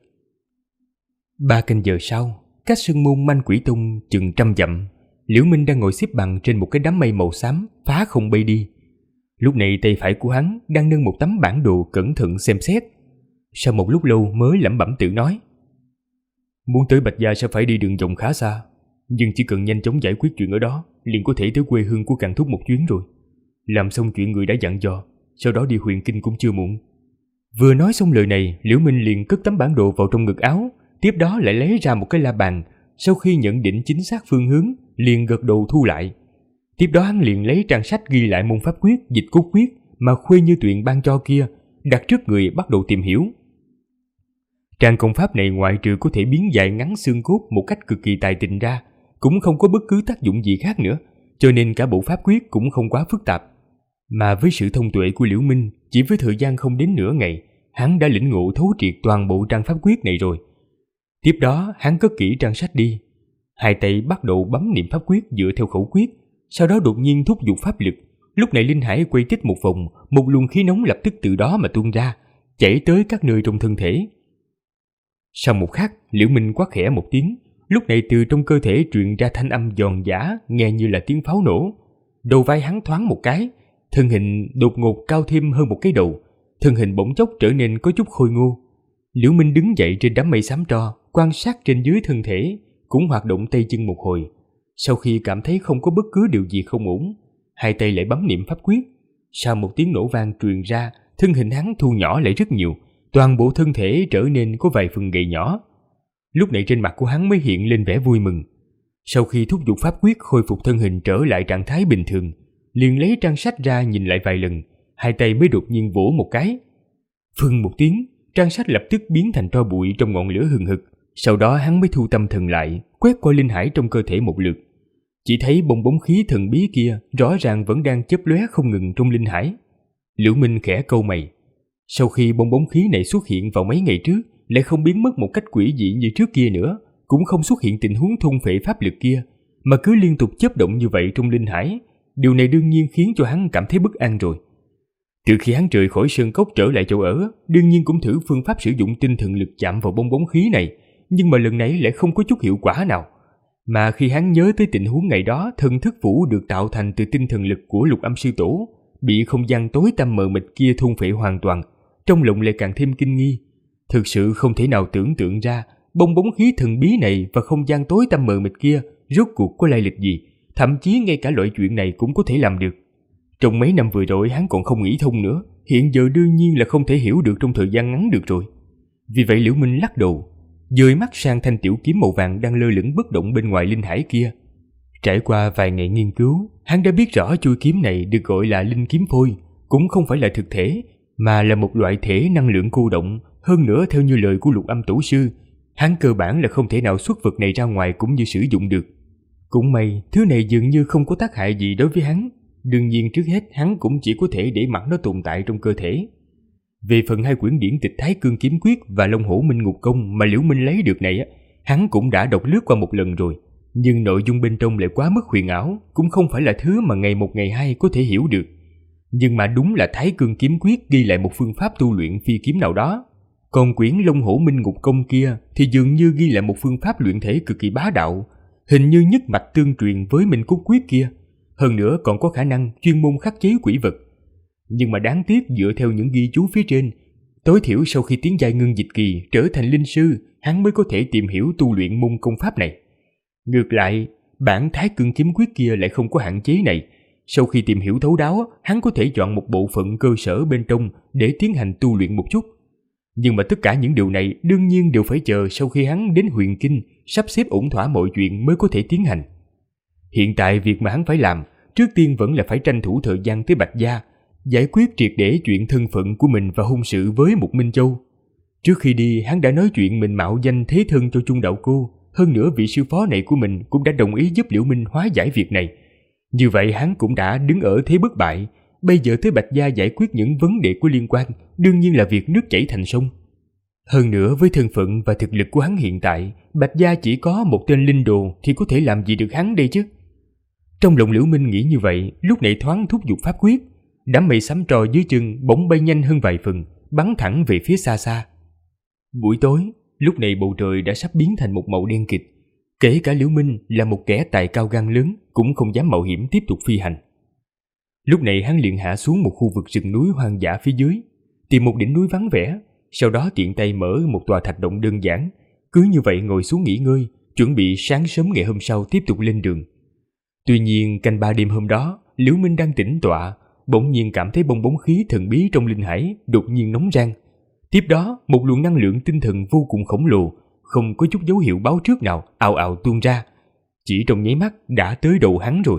3 canh giờ sau, cách sơn môn Manh Quỷ Tông chừng 100 dặm, Liễu Minh đang ngồi xếp bằng trên một cái đám mây màu xám phá không bay đi. Lúc này tay phải của hắn đang nâng một tấm bản đồ cẩn thận xem xét. Sau một lúc lâu mới lẩm bẩm tự nói. Muốn tới Bạch gia sẽ phải đi đường vòng khá xa, nhưng chỉ cần nhanh chóng giải quyết chuyện ở đó liền có thể tới quê hương của Càn Thúc một chuyến rồi. Làm xong chuyện người đã dặn dò, sau đó đi Huyền Kinh cũng chưa muộn. Vừa nói xong lời này, Liễu Minh liền cất tấm bản đồ vào trong ngực áo, tiếp đó lại lấy ra một cái la bàn. Sau khi nhận định chính xác phương hướng, liền gật đầu thu lại. Tiếp đó hắn liền lấy trang sách ghi lại môn pháp quyết, dịch cốt quyết mà Khôi Như Tuyền ban cho kia, đặt trước người bắt đầu tìm hiểu. Trang công pháp này ngoại trừ có thể biến dài ngắn xương cốt một cách cực kỳ tài tình ra, cũng không có bất cứ tác dụng gì khác nữa, cho nên cả bộ pháp quyết cũng không quá phức tạp. Mà với sự thông tuệ của Liễu Minh, chỉ với thời gian không đến nửa ngày, hắn đã lĩnh ngộ thấu triệt toàn bộ trang pháp quyết này rồi. Tiếp đó hắn cất kỹ trang sách đi, hai tay bắt đầu bấm niệm pháp quyết dựa theo khẩu quyết, sau đó đột nhiên thúc giục pháp lực. Lúc này linh hải quay tít một vòng, một luồng khí nóng lập tức từ đó mà tuôn ra, chảy tới các nơi trong thân thể. Sau một khắc, Liễu Minh quát khẽ một tiếng, lúc này từ trong cơ thể truyền ra thanh âm giòn giã, nghe như là tiếng pháo nổ. Đầu vai hắn thoáng một cái, thân hình đột ngột cao thêm hơn một cái đầu, thân hình bỗng chốc trở nên có chút khôi ngô. Liễu Minh đứng dậy trên đám mây xám tro, quan sát trên dưới thân thể, cũng hoạt động tay chân một hồi. Sau khi cảm thấy không có bất cứ điều gì không ổn, hai tay lại bấm niệm pháp quyết. Sau một tiếng nổ vang truyền ra, thân hình hắn thu nhỏ lại rất nhiều, toàn bộ thân thể trở nên có vài phần gầy nhỏ. Lúc này trên mặt của hắn mới hiện lên vẻ vui mừng. Sau khi thúc giục pháp quyết khôi phục thân hình trở lại trạng thái bình thường, liền lấy trang sách ra nhìn lại vài lần, hai tay mới đột nhiên vỗ một cái. Phừng một tiếng, trang sách lập tức biến thành tro bụi trong ngọn lửa hừng hực. Sau đó hắn mới thu tâm thần lại, quét qua linh hải trong cơ thể một lượt. Chỉ thấy bong bóng khí thần bí kia rõ ràng vẫn đang chớp lóe không ngừng trong linh hải. Liễu Minh khẽ cau mày. Sau khi bong bóng khí này xuất hiện vào mấy ngày trước, lại không biến mất một cách quỷ dị như trước kia nữa, cũng không xuất hiện tình huống thôn phệ pháp lực kia, mà cứ liên tục chớp động như vậy trong linh hải. Điều này đương nhiên khiến cho hắn cảm thấy bất an rồi. Từ khi hắn rời khỏi sơn cốc trở lại chỗ ở, đương nhiên cũng thử phương pháp sử dụng tinh thần lực chạm vào bong bóng khí này, nhưng mà lần này lại không có chút hiệu quả nào. Mà khi hắn nhớ tới tình huống ngày đó thần thức phủ được tạo thành từ tinh thần lực của Lục Âm Sư Tổ bị không gian tối tăm mờ mịt kia thôn phệ hoàn toàn, trong lòng lại càng thêm kinh nghi. Thực sự không thể nào tưởng tượng ra bong bóng khí thần bí này và không gian tối tăm mờ mịt kia rốt cuộc có lai lịch gì, thậm chí ngay cả loại chuyện này cũng có thể làm được. Trong mấy năm vừa rồi hắn còn không nghĩ thông nữa, hiện giờ đương nhiên là không thể hiểu được trong thời gian ngắn được rồi. Vì vậy Liễu Minh lắc đầu, dời mắt sang thanh tiểu kiếm màu vàng đang lơ lửng bất động bên ngoài linh hải kia. Trải qua vài ngày nghiên cứu, hắn đã biết rõ chuôi kiếm này được gọi là linh kiếm phôi, cũng không phải là thực thể, mà là một loại thể năng lượng cô động. Hơn nữa theo như lời của Lục Âm Tổ sư, hắn cơ bản là không thể nào xuất vật này ra ngoài cũng như sử dụng được. Cũng may, thứ này dường như không có tác hại gì đối với hắn. Đương nhiên trước hết hắn cũng chỉ có thể để mặc nó tồn tại trong cơ thể. Về phần hai quyển điển tịch Thái Cương Kiếm Quyết và Long Hổ Minh Ngục Công mà Liễu Minh lấy được này, hắn cũng đã đọc lướt qua một lần rồi. Nhưng nội dung bên trong lại quá mức huyền ảo, cũng không phải là thứ mà ngày một ngày hai có thể hiểu được. Nhưng mà đúng là Thái Cương Kiếm Quyết ghi lại một phương pháp tu luyện phi kiếm nào đó. Còn quyển Long Hổ Minh Ngục Công kia thì dường như ghi lại một phương pháp luyện thể cực kỳ bá đạo, hình như nhất mạch tương truyền với Minh Cốt Quyết kia. Hơn nữa còn có khả năng chuyên môn khắc chế quỷ vật. Nhưng mà đáng tiếc dựa theo những ghi chú phía trên, tối thiểu sau khi tiến giai ngưng dịch kỳ trở thành linh sư, hắn mới có thể tìm hiểu tu luyện môn công pháp này. Ngược lại, bản Thái Cương Kiếm Quyết kia lại không có hạn chế này. Sau khi tìm hiểu thấu đáo, hắn có thể chọn một bộ phận cơ sở bên trong để tiến hành tu luyện một chút. Nhưng mà tất cả những điều này đương nhiên đều phải chờ sau khi hắn đến Huyền Kinh sắp xếp ổn thỏa mọi chuyện mới có thể tiến hành. Hiện tại việc mà hắn phải làm, trước tiên vẫn là phải tranh thủ thời gian tới Bạch Gia, giải quyết triệt để chuyện thân phận của mình và hôn sự với Mục Minh Châu. Trước khi đi, hắn đã nói chuyện mình mạo danh thế thân cho Trung Đạo Cô, hơn nữa vị sư phó này của mình cũng đã đồng ý giúp Liễu Minh hóa giải việc này. Như vậy hắn cũng đã đứng ở thế bất bại, bây giờ tới Bạch Gia giải quyết những vấn đề có liên quan, đương nhiên là việc nước chảy thành sông. Hơn nữa với thân phận và thực lực của hắn hiện tại, Bạch Gia chỉ có một tên linh đồ thì có thể làm gì được hắn đây chứ? Trong lòng Liễu Minh nghĩ như vậy, lúc này thoáng thúc giục pháp quyết, đám mây sấm trò dưới chân bỗng bay nhanh hơn vài phần, bắn thẳng về phía xa xa. Buổi tối, lúc này bầu trời đã sắp biến thành một màu đen kịt. Kể cả Liễu Minh là một kẻ tài cao gan lớn cũng không dám mạo hiểm tiếp tục phi hành. Lúc này hắn liền hạ xuống một khu vực rừng núi hoang dã phía dưới, tìm một đỉnh núi vắng vẻ, sau đó tiện tay mở một tòa thạch động đơn giản, cứ như vậy ngồi xuống nghỉ ngơi, chuẩn bị sáng sớm ngày hôm sau tiếp tục lên đường. Tuy nhiên canh 3 đêm hôm đó, Liễu Minh đang tĩnh tọa, bỗng nhiên cảm thấy bong bóng khí thần bí trong linh hải đột nhiên nóng rang. Tiếp đó, một luồng năng lượng tinh thần vô cùng khổng lồ, không có chút dấu hiệu báo trước nào, ào ào tuôn ra. Chỉ trong nháy mắt đã tới đầu hắn rồi.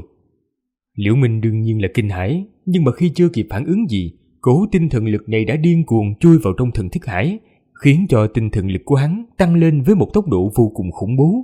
Liễu Minh đương nhiên là kinh hãi, nhưng mà khi chưa kịp phản ứng gì, cỗ tinh thần lực này đã điên cuồng chui vào trong thần thức hải, khiến cho tinh thần lực của hắn tăng lên với một tốc độ vô cùng khủng bố.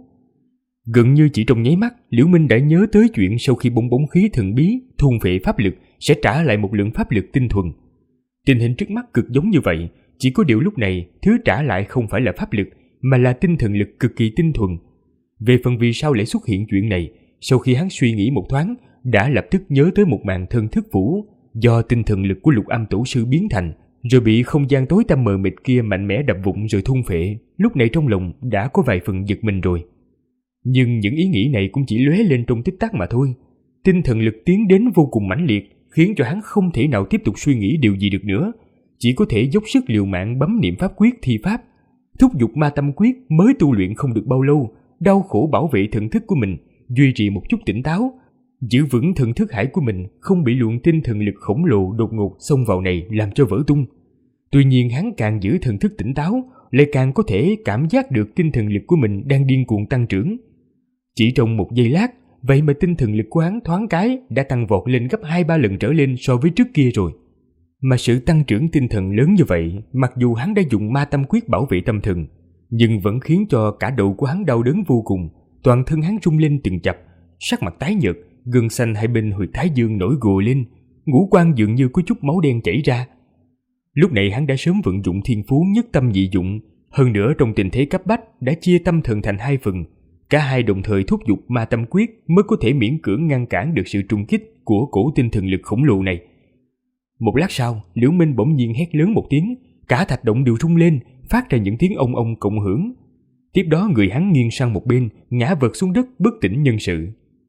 Gần như chỉ trong nháy mắt, Liễu Minh đã nhớ tới chuyện sau khi bong bóng khí thần bí thôn phệ pháp lực sẽ trả lại một lượng pháp lực tinh thuần. Tình hình trước mắt cực giống như vậy, chỉ có điều lúc này thứ trả lại không phải là pháp lực mà là tinh thần lực cực kỳ tinh thuần. Về phần vì sao lại xuất hiện chuyện này, sau khi hắn suy nghĩ một thoáng, đã lập tức nhớ tới một màn thân thức phủ do tinh thần lực của Lục Âm Tổ sư biến thành, rồi bị không gian tối tăm mờ mịt kia mạnh mẽ đập vụn rồi thôn phệ. Lúc này trong lòng đã có vài phần giật mình rồi. Nhưng những ý nghĩ này cũng chỉ lóe lên trong tích tắc mà thôi. Tinh thần lực tiến đến vô cùng mãnh liệt, khiến cho hắn không thể nào tiếp tục suy nghĩ điều gì được nữa, chỉ có thể dốc sức liều mạng bấm niệm pháp quyết thi pháp, thúc giục ma tâm quyết. Mới tu luyện không được bao lâu, đau khổ bảo vệ thần thức của mình, duy trì một chút tỉnh táo, giữ vững thần thức hải của mình không bị luồng tinh thần lực khổng lồ đột ngột xông vào này làm cho vỡ tung. Tuy nhiên hắn càng giữ thần thức tỉnh táo, lại càng có thể cảm giác được tinh thần lực của mình đang điên cuồng tăng trưởng. Chỉ trong một giây lát, vậy mà tinh thần lực của hắn thoáng cái đã tăng vọt lên gấp 2-3 lần trở lên so với trước kia rồi. Mà sự tăng trưởng tinh thần lớn như vậy, mặc dù hắn đã dùng ma tâm quyết bảo vệ tâm thần, nhưng vẫn khiến cho cả đầu của hắn đau đớn vô cùng, toàn thân hắn rung lên từng chập, sắc mặt tái nhợt, gân xanh hai bên huyệt thái dương nổi gồ lên, ngũ quan dường như có chút máu đen chảy ra. Lúc này hắn đã sớm vận dụng thiên phú nhất tâm nhị dụng, hơn nữa trong tình thế cấp bách đã chia tâm thần thành hai phần, cả hai đồng thời thúc giục ma tâm quyết mới có thể miễn cưỡng ngăn cản được sự trùng kích của cổ tinh thần lực khổng lồ này. Một lát sau, Liễu Minh bỗng nhiên hét lớn một tiếng, cả thạch động đều rung lên, phát ra những tiếng ong ong cộng hưởng. Tiếp đó người hắn nghiêng sang một bên, ngã vật xuống đất bất tỉnh nhân sự.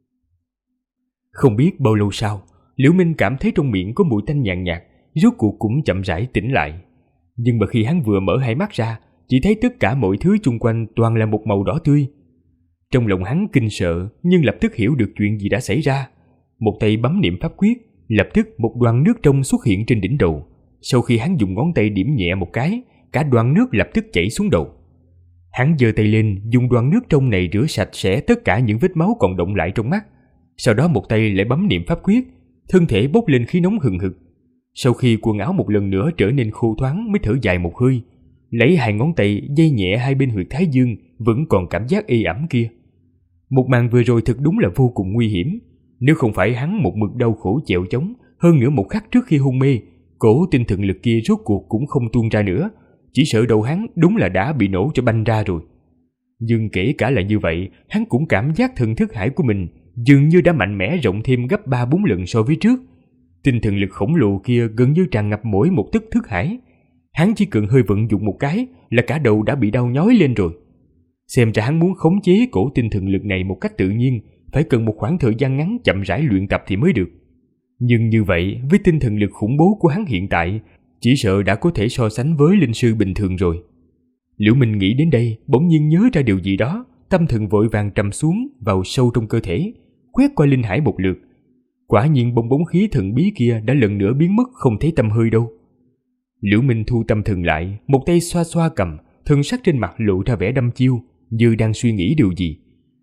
Không biết bao lâu sau, Liễu Minh cảm thấy trong miệng có mùi tanh nhàn nhạt, rốt cuộc cũng chậm rãi tỉnh lại. Nhưng mà khi hắn vừa mở hai mắt ra, chỉ thấy tất cả mọi thứ xung quanh toàn là một màu đỏ tươi. Trong lòng hắn kinh sợ, nhưng lập tức hiểu được chuyện gì đã xảy ra. Một tay bấm niệm pháp quyết, lập tức một đoàn nước trong xuất hiện trên đỉnh đầu. Sau khi hắn dùng ngón tay điểm nhẹ một cái, cả đoàn nước lập tức chảy xuống đầu. Hắn giơ tay lên, dùng đoàn nước trong này rửa sạch sẽ tất cả những vết máu còn đọng lại trong mắt. Sau đó một tay lại bấm niệm pháp quyết, thân thể bốc lên khí nóng hừng hực. Sau khi quần áo một lần nữa trở nên khô thoáng mới thở dài một hơi, lấy hai ngón tay dây nhẹ hai bên huyệt thái dương vẫn còn cảm giác ê ẩm kia. Một màn vừa rồi thực đúng là vô cùng nguy hiểm. Nếu không phải hắn một mực đau khổ chèo chống, hơn nữa một khắc trước khi hôn mê, cổ tinh thần lực kia rốt cuộc cũng không tuôn ra nữa, chỉ sợ đầu hắn đúng là đã bị nổ cho banh ra rồi. Nhưng kể cả là như vậy, hắn cũng cảm giác thần thức hải của mình dường như đã mạnh mẽ rộng thêm gấp 3-4 lần so với trước. Tinh thần lực khổng lồ kia gần như tràn ngập mỗi một tấc thức hải. Hắn chỉ cần hơi vận dụng một cái là cả đầu đã bị đau nhói lên rồi. Xem ra hắn muốn khống chế cổ tinh thần lực này một cách tự nhiên, phải cần một khoảng thời gian ngắn chậm rãi luyện tập thì mới được. Nhưng như vậy, với tinh thần lực khủng bố của hắn hiện tại, chỉ sợ đã có thể so sánh với linh sư bình thường rồi. Liễu Minh nghĩ đến đây, bỗng nhiên nhớ ra điều gì đó, tâm thần vội vàng trầm xuống vào sâu trong cơ thể, quét qua linh hải một lượt. Quả nhiên bong bóng khí thần bí kia đã lần nữa biến mất không thấy tăm hơi đâu. Liễu Minh thu tâm thần lại, một tay xoa xoa cầm, thần sắc trên mặt lộ ra vẻ đăm chiêu, như đang suy nghĩ điều gì.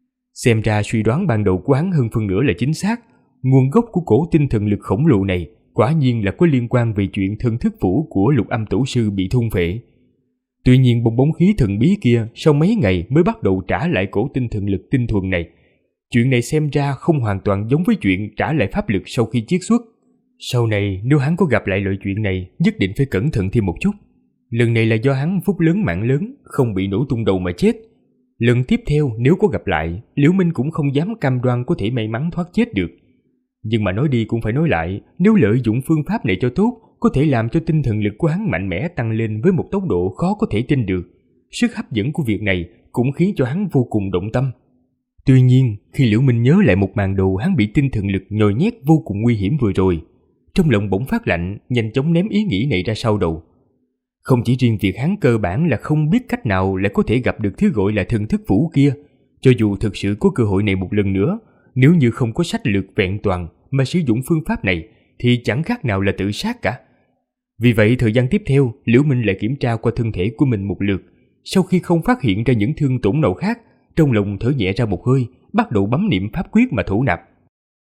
Xem ra suy đoán ban đầu của hắn hơn phân nửa là chính xác. Nguồn gốc của cổ tinh thần lực khổng lồ này quả nhiên là có liên quan về chuyện thân thức phủ của Lục Âm Tổ Sư bị thôn phệ. Tuy nhiên bong bóng khí thần bí kia sau mấy ngày mới bắt đầu trả lại cổ tinh thần lực tinh thuần này. Chuyện này xem ra không hoàn toàn giống với chuyện trả lại pháp lực sau khi chiết xuất. Sau này nếu hắn có gặp lại loại chuyện này, nhất định phải cẩn thận thêm một chút. Lần này là do hắn phúc lớn mạng lớn, không bị nổ tung đầu mà chết. Lần tiếp theo nếu có gặp lại, Liễu Minh cũng không dám cam đoan có thể may mắn thoát chết được. Nhưng mà nói đi cũng phải nói lại, nếu lợi dụng phương pháp này cho tốt, có thể làm cho tinh thần lực của hắn mạnh mẽ tăng lên với một tốc độ khó có thể tin được. Sức hấp dẫn của việc này cũng khiến cho hắn vô cùng động tâm. Tuy nhiên, khi Liễu Minh nhớ lại một màn đầu hắn bị tinh thần lực nhồi nhét vô cùng nguy hiểm vừa rồi, trong lòng bỗng phát lạnh, nhanh chóng ném ý nghĩ này ra sau đầu. Không chỉ riêng việc hắn cơ bản là không biết cách nào lại có thể gặp được thứ gọi là thần thức phủ kia, cho dù thực sự có cơ hội này một lần nữa, nếu như không có sách lược vẹn toàn mà sử dụng phương pháp này thì chẳng khác nào là tự sát cả. Vì vậy thời gian tiếp theo, Liễu Minh lại kiểm tra qua thân thể của mình một lượt. Sau khi không phát hiện ra những thương tổn nào khác, trong lòng thở nhẹ ra một hơi, bắt đầu bấm niệm pháp quyết mà thổ nạp.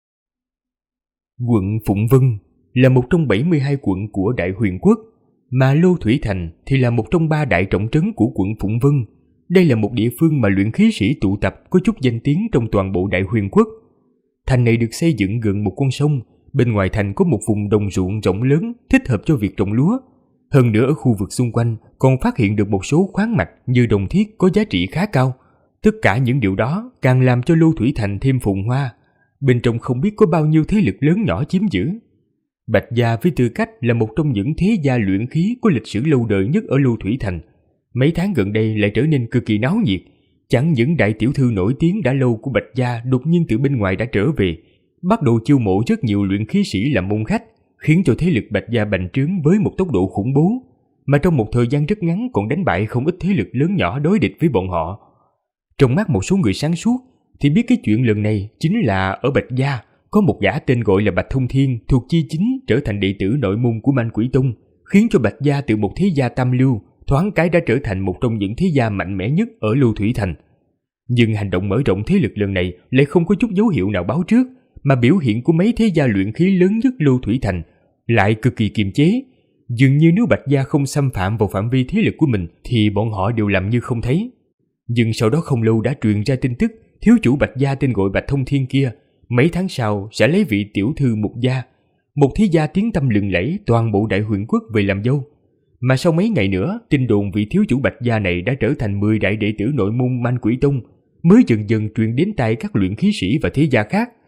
Quận Phụng Vân là một trong 72 quận của Đại Huyền Quốc, mà Lô Thủy Thành thì là một trong 3 đại trọng trấn của quận Phụng Vân. Đây là một địa phương mà luyện khí sĩ tụ tập có chút danh tiếng trong toàn bộ Đại Huyền Quốc. Thành này được xây dựng gần một con sông, bên ngoài thành có một vùng đồng ruộng rộng lớn thích hợp cho việc trồng lúa. Hơn nữa ở khu vực xung quanh còn phát hiện được một số khoáng mạch như đồng thiết có giá trị khá cao. Tất cả những điều đó càng làm cho Lô Thủy Thành thêm phồn hoa. Bên trong không biết có bao nhiêu thế lực lớn nhỏ chiếm giữ. Bạch Gia với tư cách là một trong những thế gia luyện khí có lịch sử lâu đời nhất ở Lô Thủy Thành, mấy tháng gần đây lại trở nên cực kỳ náo nhiệt. Chẳng những đại tiểu thư nổi tiếng đã lâu của Bạch Gia đột nhiên từ bên ngoài đã trở về, bắt đầu chiêu mộ rất nhiều luyện khí sĩ làm môn khách, khiến cho thế lực Bạch Gia bành trướng với một tốc độ khủng bố, mà trong một thời gian rất ngắn còn đánh bại không ít thế lực lớn nhỏ đối địch với bọn họ. Trong mắt một số người sáng suốt thì biết cái chuyện lần này chính là ở Bạch Gia có một gã tên gọi là Bạch Thông Thiên thuộc chi chính trở thành đệ tử nội môn của Man Quỷ Tông, khiến cho Bạch Gia từ một thế gia tam lưu thoáng cái đã trở thành một trong những thế gia mạnh mẽ nhất ở Lô Thủy Thành. Nhưng hành động mở rộng thế lực lần này lại không có chút dấu hiệu nào báo trước, mà biểu hiện của mấy thế gia luyện khí lớn nhất Lô Thủy Thành lại cực kỳ kiềm chế. Dường như nếu Bạch Gia không xâm phạm vào phạm vi thế lực của mình thì bọn họ đều làm như không thấy. Nhưng sau đó không lâu đã truyền ra tin tức thiếu chủ Bạch Gia tên gọi Bạch Thông Thiên kia mấy tháng sau sẽ lấy vị tiểu thư Mục Gia, một thế gia tiếng tăm lừng lẫy toàn bộ Đại Huyền Quốc về làm dâu. Mà sau mấy ngày nữa, tin đồn vị thiếu chủ Bạch Gia này đã trở thành 10 đại đệ tử nội môn Man Quỷ Tông mới dần dần truyền đến tai các luyện khí sĩ và thế gia khác.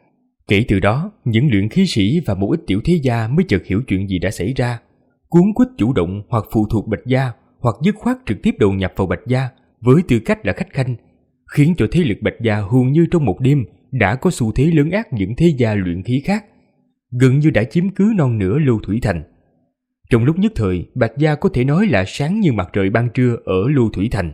Kể từ đó, những luyện khí sĩ và một ít tiểu thế gia mới chợt hiểu chuyện gì đã xảy ra. Cuống quýt chủ động hoặc phụ thuộc Bạch gia, hoặc dứt khoát trực tiếp đầu nhập vào Bạch gia với tư cách là khách khanh, khiến cho thế lực Bạch gia hùn như trong một đêm đã có xu thế lớn át những thế gia luyện khí khác, gần như đã chiếm cứ non nửa Lô Thủy Thành. Trong lúc nhất thời, Bạch gia có thể nói là sáng như mặt trời ban trưa ở Lô Thủy Thành.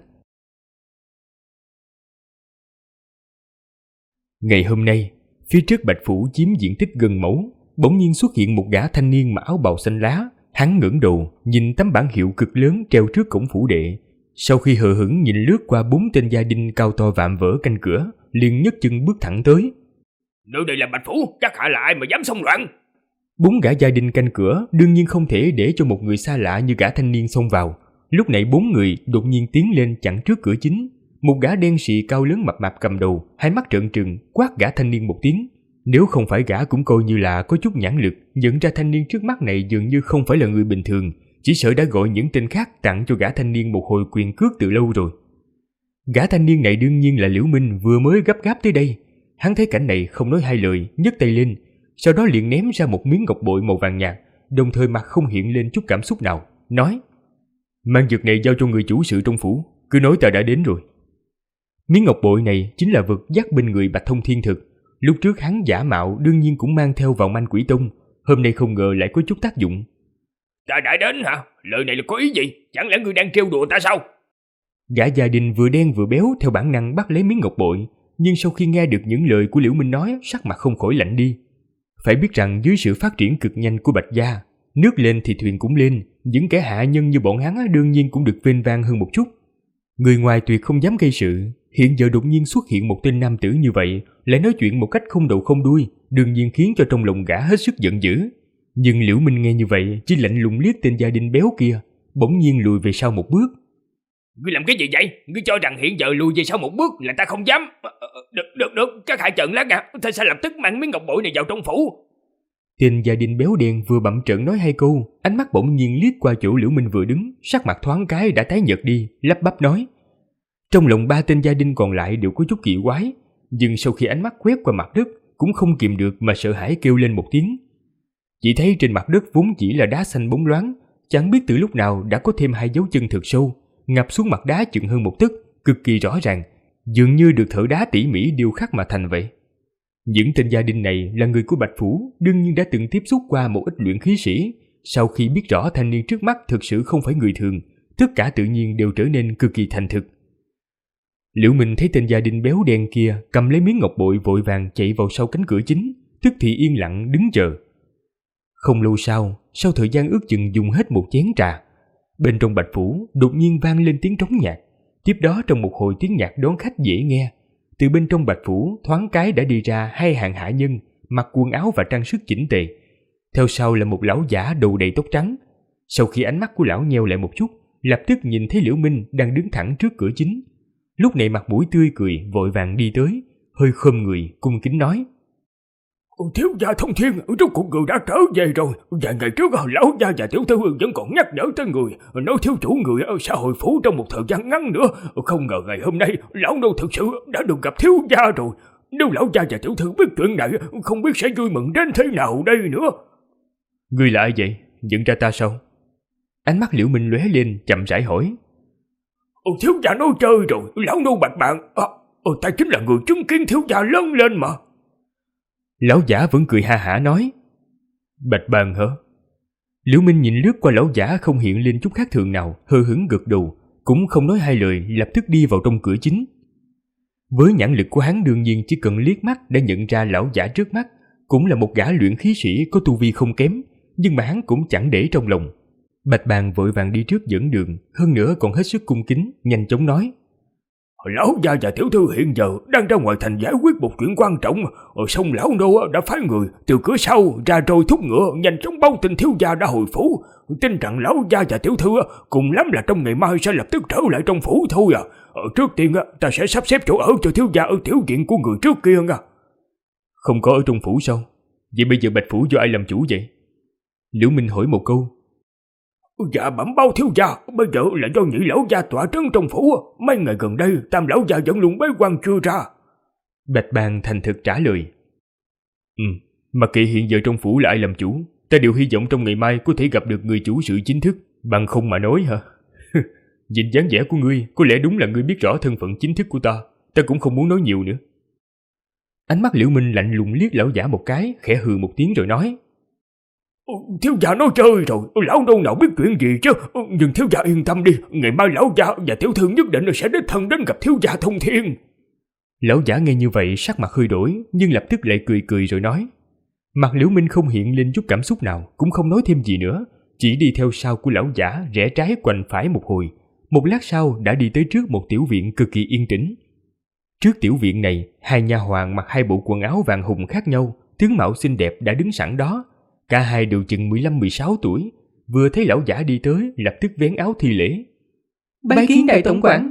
Ngày hôm nay, phía trước Bạch phủ chiếm diện tích gần mẫu, bỗng nhiên xuất hiện một gã thanh niên mặc áo bào xanh lá. Hắn ngẩng đầu, nhìn tấm bảng hiệu cực lớn treo trước cổng phủ đệ. Sau khi hờ hững nhìn lướt qua 4 tên gia đình cao to vạm vỡ canh cửa, liền nhấc chân bước thẳng tới. Nơi đây là Bạch phủ, các hạ là ai mà dám xông loạn? 4 gã gia đình canh cửa đương nhiên không thể để cho một người xa lạ như gã thanh niên xông vào. Lúc này 4 người đột nhiên tiến lên chặn trước cửa chính. Một gã đen sì cao lớn mập mạp cầm đầu, hai mắt trợn trừng, quát gã thanh niên một tiếng. Nếu không phải gã cũng coi như là có chút nhãn lực, nhận ra thanh niên trước mắt này dường như không phải là người bình thường, chỉ sợ đã gọi những tên khác tặng cho gã thanh niên một hồi quyền cước từ lâu rồi. Gã thanh niên này đương nhiên là Liễu Minh vừa mới gấp gáp tới đây. Hắn thấy cảnh này không nói hai lời, nhấc tay lên, sau đó liền ném ra một miếng ngọc bội màu vàng nhạt, đồng thời mặt không hiện lên chút cảm xúc nào, nói: "Mang vật này giao cho người chủ sự trong phủ, cứ nói ta đã đến rồi." Miếng ngọc bội này chính là vật dắt bên người Bạch Thông Thiên Thực. Lúc trước hắn giả mạo đương nhiên cũng mang theo vào Manh Quỷ Tông, hôm nay không ngờ lại có chút tác dụng. Ta đã đến hả? Lời này là có ý gì? Chẳng lẽ ngươi đang trêu đùa ta sao? Gã gia đình vừa đen vừa béo theo bản năng bắt lấy miếng ngọc bội, nhưng sau khi nghe được những lời của Liễu Minh nói, sắc mặt không khỏi lạnh đi. Phải biết rằng dưới sự phát triển cực nhanh của Bạch gia, nước lên thì thuyền cũng lên, những kẻ hạ nhân như bọn hắn đương nhiên cũng được vênh vang hơn một chút. Người ngoài tuyệt không dám gây sự, hiện giờ đột nhiên xuất hiện một tên nam tử như vậy, lại nói chuyện một cách không đầu không đuôi, đương nhiên khiến cho trong lòng gã hết sức giận dữ. Nhưng Liễu Minh nghe như vậy, chỉ lạnh lùng liếc tên gia đình béo kia, bỗng nhiên lùi về sau một bước. Ngươi làm cái gì vậy? Ngươi cho rằng hiện giờ lùi về sau một bước là ta không dám? Được, các hạ trợn lát à, ta sẽ lập tức mang miếng ngọc bội này vào trong phủ. Tên gia đình béo đen vừa bặm trợn nói hai câu, ánh mắt bỗng nhiên liếc qua chỗ Liễu Minh vừa đứng, sắc mặt thoáng cái đã tái nhợt đi, lắp bắp nói. Trong lòng 3 tên gia đình còn lại đều có chút kỳ quái, nhưng sau khi ánh mắt quét qua mặt đất, cũng không kìm được mà sợ hãi kêu lên một tiếng. Chỉ thấy trên mặt đất vốn chỉ là đá xanh bóng loáng, chẳng biết từ lúc nào đã có thêm 2 dấu chân thật sâu, ngập xuống mặt đá chừng hơn 1 tấc, cực kỳ rõ ràng, dường như được thợ đá tỉ mỉ điêu khắc mà thành vậy. Những tên gia đình này là người của Bạch phủ, đương nhiên đã từng tiếp xúc qua một ít luyện khí sĩ. Sau khi biết rõ thanh niên trước mắt thực sự không phải người thường, tất cả tự nhiên đều trở nên cực kỳ thành thực. Liễu Minh thấy tên gia đình béo đen kia cầm lấy miếng ngọc bội vội vàng chạy vào sau cánh cửa chính, tức thì yên lặng đứng chờ. Không lâu sau thời gian ước chừng dùng hết một chén trà, bên trong Bạch phủ đột nhiên vang lên tiếng trống nhạc. Tiếp đó trong một hồi tiếng nhạc đón khách dễ nghe, từ bên trong Bạch phủ thoáng cái đã đi ra 2 hàng hạ nhân, mặc quần áo và trang sức chỉnh tề. Theo sau là một lão giả đầu đầy tóc trắng. Sau khi ánh mắt của lão nheo lại một chút, lập tức nhìn thấy Liễu Minh đang đứng thẳng trước cửa chính. Lúc này mặt mũi tươi cười vội vàng đi tới, hơi khom người cung kính nói: Thiếu gia Thông Thiên, rốt cuộc người đã trở về rồi. Vài ngày trước lão gia và tiểu thư vẫn còn nhắc nhở tới người, nói thiếu chủ người sẽ hồi phủ trong một thời gian ngắn nữa. Không ngờ ngày hôm nay lão nô thực sự đã được gặp thiếu gia rồi. Nếu lão gia và tiểu thư biết chuyện này, không biết sẽ vui mừng đến thế nào đây nữa. Ngươi là ai vậy? Nhận ra ta sao? Ánh mắt Liễu Minh lóe lên, chậm rãi hỏi. Thiếu gia nói chơi rồi, lão nô Bạch Bạn, ta chính là người chứng kiến thiếu gia lớn lên mà. Lão giả vẫn cười ha hả nói. Bạch Bàn hả? Liễu Minh nhìn lướt qua lão giả không hiện lên chút khác thường nào, hờ hững gật đầu, cũng không nói hai lời, lập tức đi vào trong cửa chính. Với nhãn lực của hắn đương nhiên chỉ cần liếc mắt đã nhận ra lão giả trước mắt cũng là một gã luyện khí sĩ có tu vi không kém, nhưng mà hắn cũng chẳng để trong lòng. Bạch Bàn vội vàng đi trước dẫn đường, hơn nữa còn hết sức cung kính, nhanh chóng nói. Lão gia và tiểu thư hiện giờ đang ra ngoài thành giải quyết một chuyện quan trọng, xong lão nô đã phái người từ cửa sau ra rồi thúc ngựa nhanh chóng báo tin thiếu gia đã hồi phủ. Tin rằng lão gia và tiểu thư cùng lắm là trong ngày mai sẽ lập tức trở lại trong phủ thôi à. Trước tiên ta sẽ sắp xếp chỗ ở cho thiếu gia ở tiểu viện của người trước kia nha. Không có ở trong phủ sao? Vậy bây giờ Bạch phủ do ai làm chủ vậy? Liễu Minh hỏi một câu. Dạ bẩm báo thiếu gia, bây giờ là do nhị lão gia tọa trấn trong phủ. Mấy ngày gần đây tam lão gia vẫn luôn bế quan chưa ra. Bạch Bàn thành thực trả lời. Mặc kệ hiện giờ trong phủ là ai làm chủ, ta đều hy vọng trong ngày mai có thể gặp được người chủ sự chính thức, bằng không mà nói hả? Nhìn dáng vẻ của ngươi, có lẽ đúng là ngươi biết rõ thân phận chính thức của ta cũng không muốn nói nhiều nữa. Ánh mắt Liễu Minh lạnh lùng liếc lão giả một cái, khẽ hừ một tiếng rồi nói: Thiếu gia nói chơi rồi, lão nô nào biết chuyện gì chứ. Nhưng thiếu gia yên tâm đi, ngày mai lão gia và tiểu thư nhất định sẽ đích thân đến gặp thiếu gia Thông Thiên. Lão giả nghe như vậy sắc mặt hơi đổi, nhưng lập tức lại cười cười rồi nói. Mặt Liễu Minh không hiện lên chút cảm xúc nào, cũng không nói thêm gì nữa, chỉ đi theo sau của lão giả, rẽ trái quanh phải một hồi. Một lát sau đã đi tới trước một tiểu viện cực kỳ yên tĩnh. Trước tiểu viện này, hai nha hoàn mặc hai bộ quần áo vàng hùng khác nhau, tướng mạo xinh đẹp đã đứng sẵn đó. Cả hai đều chừng 15-16 tuổi, vừa thấy lão giả đi tới, lập tức vén áo thi lễ. Bái kiến đại tổng quản.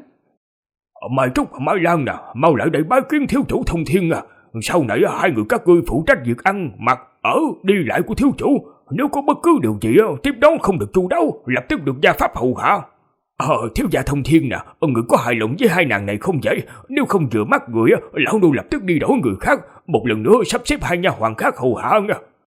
Mai Trúc, Mai Lan nè, mau lại đây bái kiến thiếu chủ Thông Thiên à. Sau này hai người các ngươi phụ trách việc ăn, mặc, ở, đi lại của thiếu chủ. Nếu có bất cứ điều gì tiếp đón không được chu đáo, lập tức được gia pháp hầu hạ. Thiếu gia Thông Thiên nè, người có hài lòng với hai nàng này không vậy? Nếu không vừa mắt người, lão nô lập tức đi đổi người khác, một lần nữa sắp xếp hai nha hoàn khác hầu hạ nha.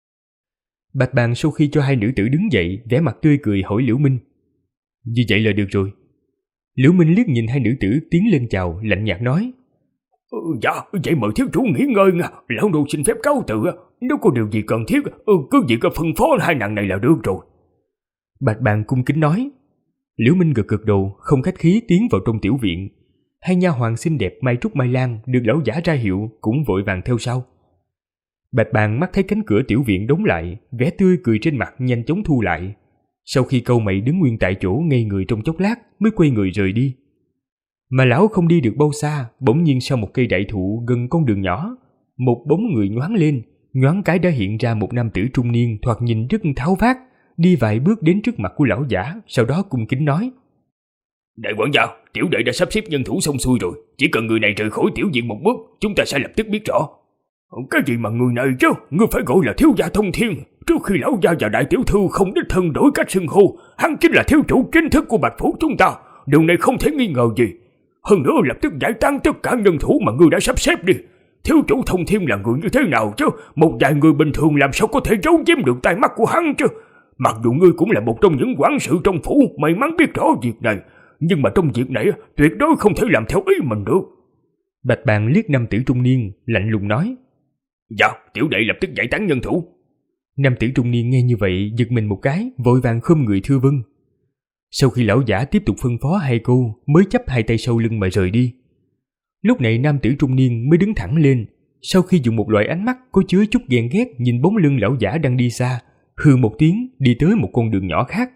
Bạch Bàn sau khi cho hai nữ tử đứng dậy, vẻ mặt tươi cười hỏi Liễu Minh. Như vậy là được rồi. Liễu Minh liếc nhìn hai nữ tử tiến lên chào, lạnh nhạt nói. Dạ, vậy mời thiếu chủ nghỉ ngơi nha, lão nô xin phép cáo từ. Nếu có điều gì cần thiết, cứ việc phân phó hai nàng này là được rồi. Bạch Bàn cung kính nói. Liễu Minh gật gật đầu, không khách khí tiến vào trong tiểu viện. Hai nha hoàn xinh đẹp Mai Trúc Mai Lan được lão giả ra hiệu cũng vội vàng theo sau. Bạch Bàn mắt thấy cánh cửa tiểu viện đóng lại, vẻ tươi cười trên mặt nhanh chóng thu lại. Sau khi cau mày đứng nguyên tại chỗ ngây người trong chốc lát mới quay người rời đi. Mà lão không đi được bao xa, bỗng nhiên sau một cây đại thụ gần con đường nhỏ, một bóng người nhoáng lên, nhoáng cái đã hiện ra một nam tử trung niên thoạt nhìn rất tháo vát, đi vài bước đến trước mặt của lão giả, sau đó cung kính nói. Đại quản gia, tiểu đệ đã sắp xếp nhân thủ xong xuôi rồi, chỉ cần người này rời khỏi tiểu viện một bước, chúng ta sẽ lập tức biết rõ. Cái gì mà người này chứ, ngươi phải gọi là thiếu gia Thông Thiên. Trước khi lão gia và đại tiểu thư không đích thân đổi cách xưng hô, hắn chính là thiếu chủ chính thức của Bạch phủ chúng ta, điều này không thể nghi ngờ gì. Hơn nữa lập tức giải tán tất cả nhân thủ mà ngươi đã sắp xếp đi. Thiếu chủ Thông Thiên là người như thế nào chứ, một vài người bình thường làm sao có thể giấu giếm được tai mắt của hắn chứ. Mặc dù ngươi cũng là một trong những quản sự trong phủ may mắn biết rõ việc này, nhưng mà trong việc này tuyệt đối không thể làm theo ý mình được. Bạch Bàn liếc nam tử trung niên, lạnh lùng nói. Dạ, tiểu đệ lập tức giải tán nhân thủ. Nam tử trung niên nghe như vậy giật mình một cái, vội vàng khom người thưa vâng. Sau khi lão giả tiếp tục phân phó hai câu, mới chắp hai tay sau lưng mà rời đi. Lúc này nam tử trung niên mới đứng thẳng lên, sau khi dùng một loại ánh mắt có chứa chút ghen ghét nhìn bóng lưng lão giả đang đi xa, hừ một tiếng đi tới một con đường nhỏ khác.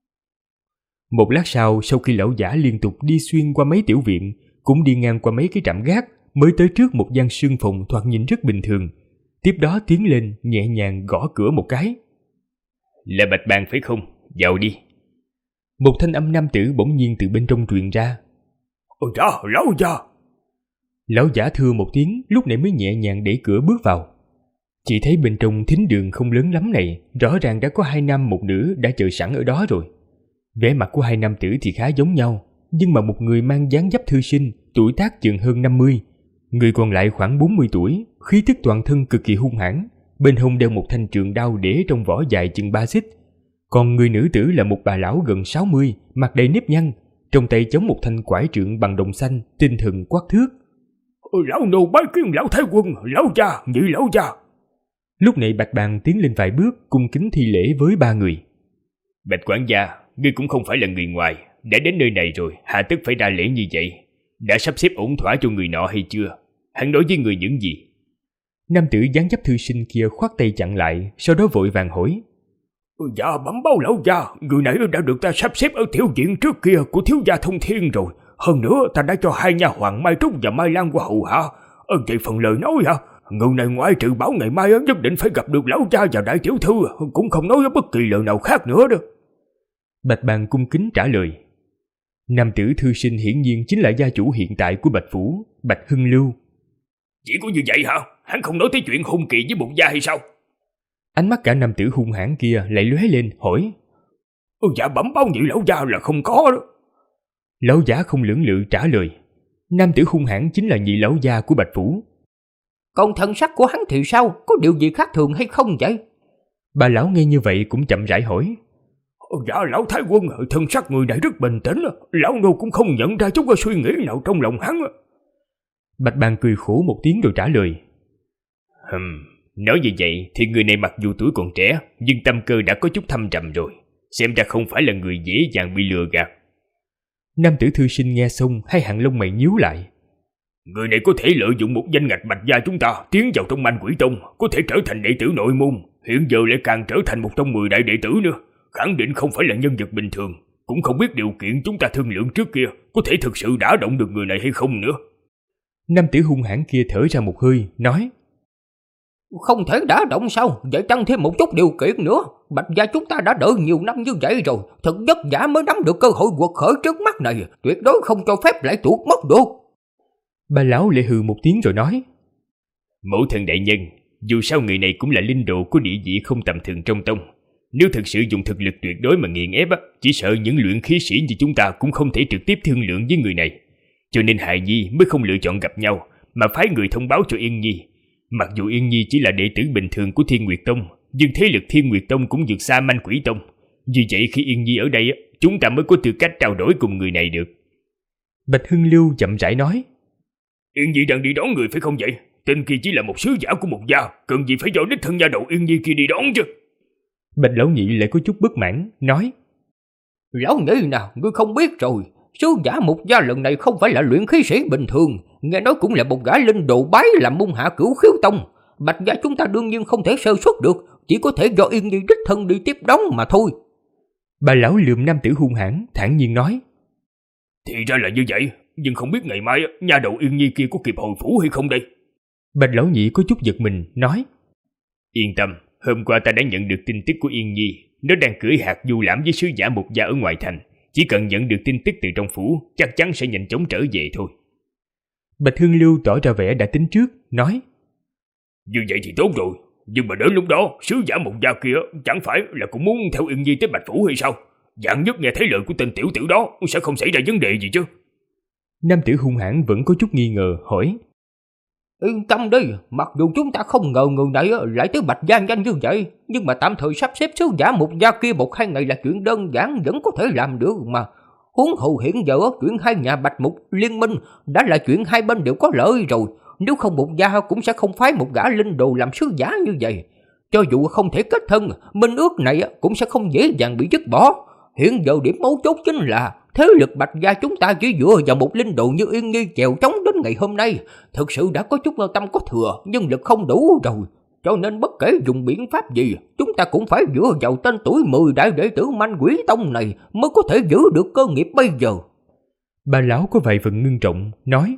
Một lát sau khi lão giả liên tục đi xuyên qua mấy tiểu viện, cũng đi ngang qua mấy cái trạm gác, mới tới trước một gian sương phòng thoạt nhìn rất bình thường. Tiếp đó tiến lên nhẹ nhàng gõ cửa một cái. Là Bạch Bàn phải không? Vào đi. Một thanh âm nam tử bỗng nhiên từ bên trong truyền ra. Dạ, lão gia. Lão giả thưa một tiếng, lúc này mới nhẹ nhàng đẩy cửa bước vào. Chỉ thấy bên trong thính đường không lớn lắm này, rõ ràng đã có hai nam một nữ đã chờ sẵn ở đó rồi. Vẻ mặt của hai nam tử thì khá giống nhau, nhưng mà một người mang dáng dấp thư sinh, tuổi tác chừng hơn 50, người còn lại khoảng 40 tuổi, khí tức toàn thân cực kỳ hung hãn, bên hông đeo một thanh trường đao để trong vỏ dài chừng 3 xích. Còn người nữ tử là một bà lão gần 60, mặt đầy nếp nhăn, trong tay chống một thanh quải trượng bằng đồng xanh, tinh thần quắc thước. Lão nô bái kiến lão thái quân, lão gia, nhị lão gia. Lúc này Bạch Bàn tiến lên vài bước, cung kính thi lễ với ba người. Bạch quản gia, ngươi cũng không phải là người ngoài, đã đến nơi này rồi, hà tất phải ra lễ như vậy. Đã sắp xếp ổn thỏa cho người nọ hay chưa? Hắn nói với người những gì? Nam tử dáng dấp thư sinh kia khoát tay chặn lại, sau đó vội vàng hỏi. Dạ bẩm báo lão gia, người này đã được ta sắp xếp ở tiểu viện trước kia của thiếu gia Thông Thiên rồi. Hơn nữa ta đã cho hai nha hoàn Mai Trúc và Mai Lan qua hầu hạ. Vậy phần lời nói hả? Người này ngoại trừ bảo ngày mai nhất định phải gặp được lão gia và đại tiểu thư, cũng không nói bất kỳ lời nào khác nữa đâu. Bạch Bàn cung kính trả lời. Nam tử thư sinh hiển nhiên chính là gia chủ hiện tại của Bạch phủ, Bạch Hưng Lưu. Chỉ có như vậy hả? Hắn không nói tới chuyện hung kỳ với bụng gia hay sao? Ánh mắt cả nam tử hung hãn kia lại lóe lên hỏi. Dạ bẩm báo nhị lão gia là không có đó. Lão giả không lưỡng lự trả lời. Nam tử hung hãn chính là nhị lão gia của Bạch phủ. Còn thần sắc của hắn thì sao? Có điều gì khác thường hay không vậy? Bà lão nghe như vậy cũng chậm rãi hỏi. Dạ lão thái quân, thân sắc người này rất bình tĩnh, lão nô cũng không nhận ra chút suy nghĩ nào trong lòng hắn. Bạch Bàng cười khổ một tiếng rồi trả lời. Nói như vậy thì người này mặc dù tuổi còn trẻ, nhưng tâm cơ đã có chút thâm trầm rồi, xem ra không phải là người dễ dàng bị lừa gạt. Nam tử thư sinh nghe xong, hai hàng lông mày nhíu lại. Người này có thể lợi dụng một danh ngạch Bạch gia chúng ta tiến vào trong Manh Quỷ Tông, có thể trở thành đệ tử nội môn, hiện giờ lại càng trở thành một trong 10 đại đệ tử nữa, khẳng định không phải là nhân vật bình thường. Cũng không biết điều kiện chúng ta thương lượng trước kia có thể thực sự đả động được người này hay không nữa. Nam tử hung hãn kia thở ra một hơi, nói. Không thể đả động sao? Vậy tăng thêm một chút điều kiện nữa. Bạch gia chúng ta đã đợi nhiều năm như vậy rồi, thật vất vả mới nắm được cơ hội quật khởi trước mắt này, tuyệt đối không cho phép lại tuột mất được. Bà lão lại hừ một tiếng rồi nói. Mẫu thân đại nhân, dù sao người này cũng là linh đồ có địa vị không tầm thường trong tông. Nếu thực sự dùng thực lực tuyệt đối mà nghiền ép, chỉ sợ những luyện khí sĩ như chúng ta cũng không thể trực tiếp thương lượng với người này. Cho nên Hài Nhi mới không lựa chọn gặp nhau, mà phái người thông báo cho Yên Nhi. Mặc dù Yên Nhi chỉ là đệ tử bình thường của Thiên Nguyệt Tông, nhưng thế lực Thiên Nguyệt Tông cũng vượt xa Manh Quỷ Tông. Vì vậy khi Yên Nhi ở đây, chúng ta mới có tư cách trao đổi cùng người này được. Bạch Hưng Lưu chậm rãi nói. Yên Nhi đang đi đón người phải không vậy? Tên kia chỉ là một sứ giả của một gia, cần gì phải do đích thân nha đầu Yên Nhi kia đi đón chứ? Bạch lão nhị lại có chút bất mãn, nói. Lão nhị nào, ngươi không biết rồi. Sứ giả một gia lần này không phải là luyện khí sĩ bình thường, nghe nói cũng là một gã linh đồ bái làm môn hạ Cửu Khiếu Tông. Bạch gia chúng ta đương nhiên không thể sơ suất được, chỉ có thể do Yên Nhi đích thân đi tiếp đón mà thôi. Bà lão lườm nam tử hung hãn, thản nhiên nói. Thì ra là như vậy, nhưng không biết ngày mai nha đầu Yên Nhi kia có kịp hồi phủ hay không đây? Bạch lão nhị có chút giật mình, nói. Yên tâm, hôm qua ta đã nhận được tin tức của Yên Nhi, nó đang cưỡi hạt du lãm với sứ giả một gia ở ngoài thành. Chỉ cần nhận được tin tức từ trong phủ, chắc chắn sẽ nhanh chóng trở về thôi. Bạch Hưng Lưu tỏ ra vẻ đã tính trước, nói. Như vậy thì tốt rồi, nhưng mà đến lúc đó sứ giả một gia kia chẳng phải là cũng muốn theo Yên Nhi tới Bạch phủ hay sao? Vạn nhất nghe thấy lời của tên tiểu tử đó sẽ không xảy ra vấn đề gì chứ? Nam tử hung hãn vẫn có chút nghi ngờ, hỏi. Yên tâm đi, mặc dù chúng ta không ngờ người này lại tới Bạch gia nhanh như vậy, nhưng mà tạm thời sắp xếp sứ giả một gia kia 1-2 ngày là chuyện đơn giản, vẫn có thể làm được mà. Huống hồ hiện giờ chuyện hai nhà Bạch Mục liên minh đã là chuyện hai bên đều có lợi rồi, nếu không một gia cũng sẽ không phái một gã linh đồ làm sứ giả như vậy. Cho dù không thể kết thân, minh ước này cũng sẽ không dễ dàng bị dứt bỏ. Hiện giờ điểm mấu chốt chính là thế lực Bạch gia chúng ta chỉ dựa vào một linh đồ như Yên Nhi chèo chống đến ngày hôm nay, thực sự đã có chút tâm có thừa, nhưng lực không đủ rồi. Cho nên bất kể dùng biện pháp gì, chúng ta cũng phải dựa vào tên tuổi 10 đại đệ tử Manh Quỷ Tông này mới có thể giữ được cơ nghiệp bây giờ. Bà lão có vài phần ngưng trọng, nói.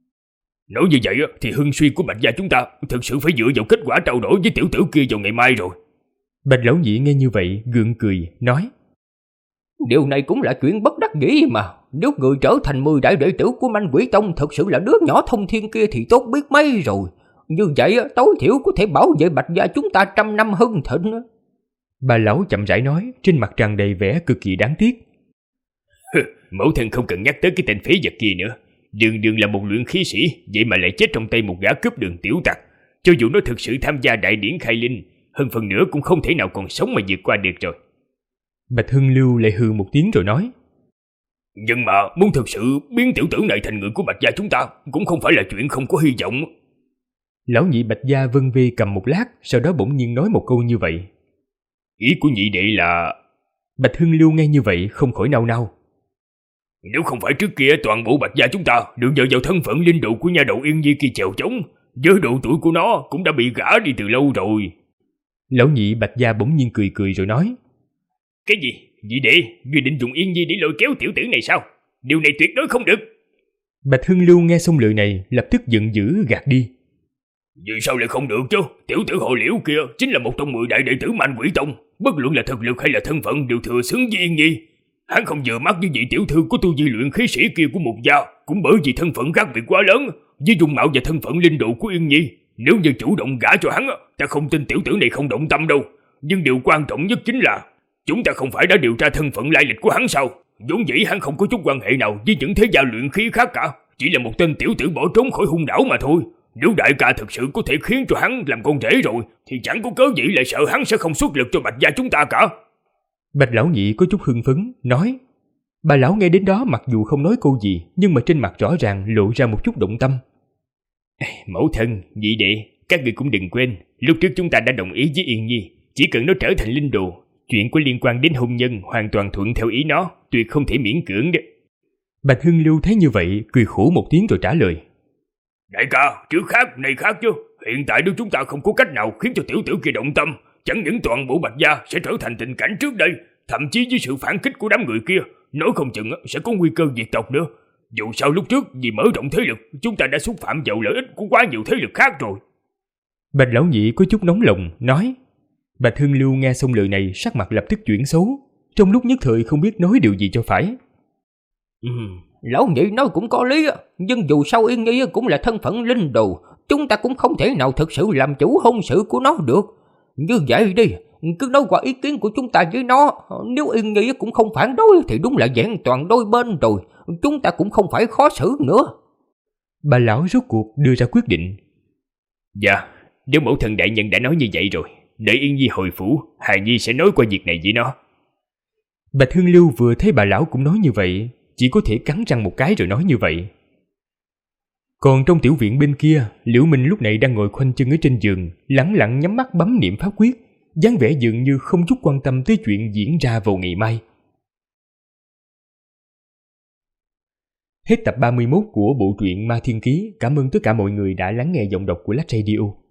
Nói như vậy thì hưng suy của Bạch gia chúng ta thực sự phải dựa vào kết quả trao đổi với tiểu tử kia vào ngày mai rồi. Bạch lão nhị nghe như vậy gượng cười, nói. Điều này cũng là chuyện bất đắc dĩ mà. Nếu người trở thành 10 đại đệ tử của Manh Quỷ Tông thực sự là đứa nhỏ thông thiên kia thì tốt biết mấy rồi. Như vậy tối thiểu có thể bảo vệ Bạch gia chúng ta 100 năm hưng thịnh. Bà lão chậm rãi nói, trên mặt tràn đầy vẻ cực kỳ đáng tiếc. Mẫu thân không cần nhắc tới cái tên phế vật kia nữa. Đường đường là một luyện khí sĩ, vậy mà lại chết trong tay một gã cướp đường tiểu tặc. Cho dù nó thực sự tham gia đại điển khai linh, hơn phần nữa cũng không thể nào còn sống mà vượt qua được rồi. Bạch Hưng Lưu lại hừ một tiếng rồi nói. Nhưng mà muốn thực sự biến tiểu tử này thành người của Bạch gia chúng ta cũng không phải là chuyện không có hy vọng. Lão nhị Bạch gia vân vê cầm một lát, sau đó bỗng nhiên nói một câu như vậy. Ý của nhị đệ là... Bạch Hưng Lưu nghe như vậy không khỏi nao nao. Nếu không phải trước kia toàn bộ Bạch gia chúng ta được nhờ vào thân phận linh đồ của nha đầu Yên Nhi kia chèo chống, với độ tuổi của nó cũng đã bị gã đi từ lâu rồi. Lão nhị Bạch gia bỗng nhiên cười cười rồi nói. Cái gì? Nhị đệ, ngươi định dùng Yên Nhi để lôi kéo tiểu tử này sao? Điều này tuyệt đối không được. Bạch Hưng Lưu nghe xong lời này lập tức giận dữ gạt đi. Vì sao lại không được chứ? Tiểu tử họ Liễu kia chính là một trong 10 đại đệ tử Manh Quỷ Tông, bất luận là thực lực hay là thân phận đều thừa xứng với Yên Nhi. Hắn không vừa mắt với vị tiểu thư của tu vi luyện khí sĩ kia của một gia, cũng bởi vì thân phận khác biệt quá lớn, với dung mạo và thân phận linh đồ của Yên Nhi. Nếu như chủ động gả cho hắn, ta không tin tiểu tử này không động tâm đâu. Nhưng điều quan trọng nhất chính là chúng ta không phải đã điều tra thân phận lai lịch của hắn sao? Vốn dĩ hắn không có chút quan hệ nào với những thế gia luyện khí khác cả, chỉ là một tên tiểu tử bỏ trốn khỏi hung đảo mà thôi. Nếu đại ca thực sự có thể khiến cho hắn làm con rể rồi, thì chẳng có cớ gì lại sợ hắn sẽ không xuất lực cho Bạch gia chúng ta cả. Bạch lão nhị có chút hưng phấn, nói. Bà lão nghe đến đó mặc dù không nói câu gì, nhưng mà trên mặt rõ ràng lộ ra một chút động tâm. Mẫu thân, nhị đệ, các người cũng đừng quên, lúc trước chúng ta đã đồng ý với Yên Nhi, chỉ cần nó trở thành linh đồ, chuyện có liên quan đến hôn nhân hoàn toàn thuận theo ý nó, tuyệt không thể miễn cưỡng đấy. Bạch Hưng Lưu thấy như vậy, cười khổ một tiếng rồi trả lời. Đại ca, trước khác, này khác chứ. Hiện tại nếu chúng ta không có cách nào khiến cho tiểu tử kia động tâm, chẳng những toàn bộ Bạch gia sẽ trở thành tình cảnh trước đây, thậm chí với sự phản kích của đám người kia, nói không chừng sẽ có nguy cơ diệt tộc nữa. Dù sao lúc trước vì mở rộng thế lực, chúng ta đã xúc phạm vào lợi ích của quá nhiều thế lực khác rồi. Bạch lão nhị có chút nóng lòng, nói. Bạch Hưng Lưu nghe xong lời này, sắc mặt lập tức chuyển xấu, trong lúc nhất thời không biết nói điều gì cho phải. Lão nhị nói cũng có lý, nhưng dù sao Yên Nhi cũng là thân phận linh đồ, chúng ta cũng không thể nào thực sự làm chủ hôn sự của nó được. Như vậy đi, cứ nói qua ý kiến của chúng ta với nó, nếu Yên Nhi cũng không phản đối thì đúng là vẹn toàn đôi bên rồi, chúng ta cũng không phải khó xử nữa. Bà lão rốt cuộc đưa ra quyết định. Dạ, nếu mẫu thần đại nhân đã nói như vậy rồi, đợi Yên Nhi hồi phủ, Hài Nhi sẽ nói qua việc này với nó. Bạch Hưng Lưu vừa thấy bà lão cũng nói như vậy, chỉ có thể cắn răng một cái rồi nói như vậy. Còn trong tiểu viện bên kia, Liễu Minh lúc này đang ngồi khoanh chân ở trên giường, lẳng lặng nhắm mắt bấm niệm pháp quyết, dáng vẻ dường như không chút quan tâm tới chuyện diễn ra vào ngày mai. Hết tập 31 của bộ truyện Ma Thiên Ký. Cảm ơn tất cả mọi người đã lắng nghe giọng đọc của Lách Radio.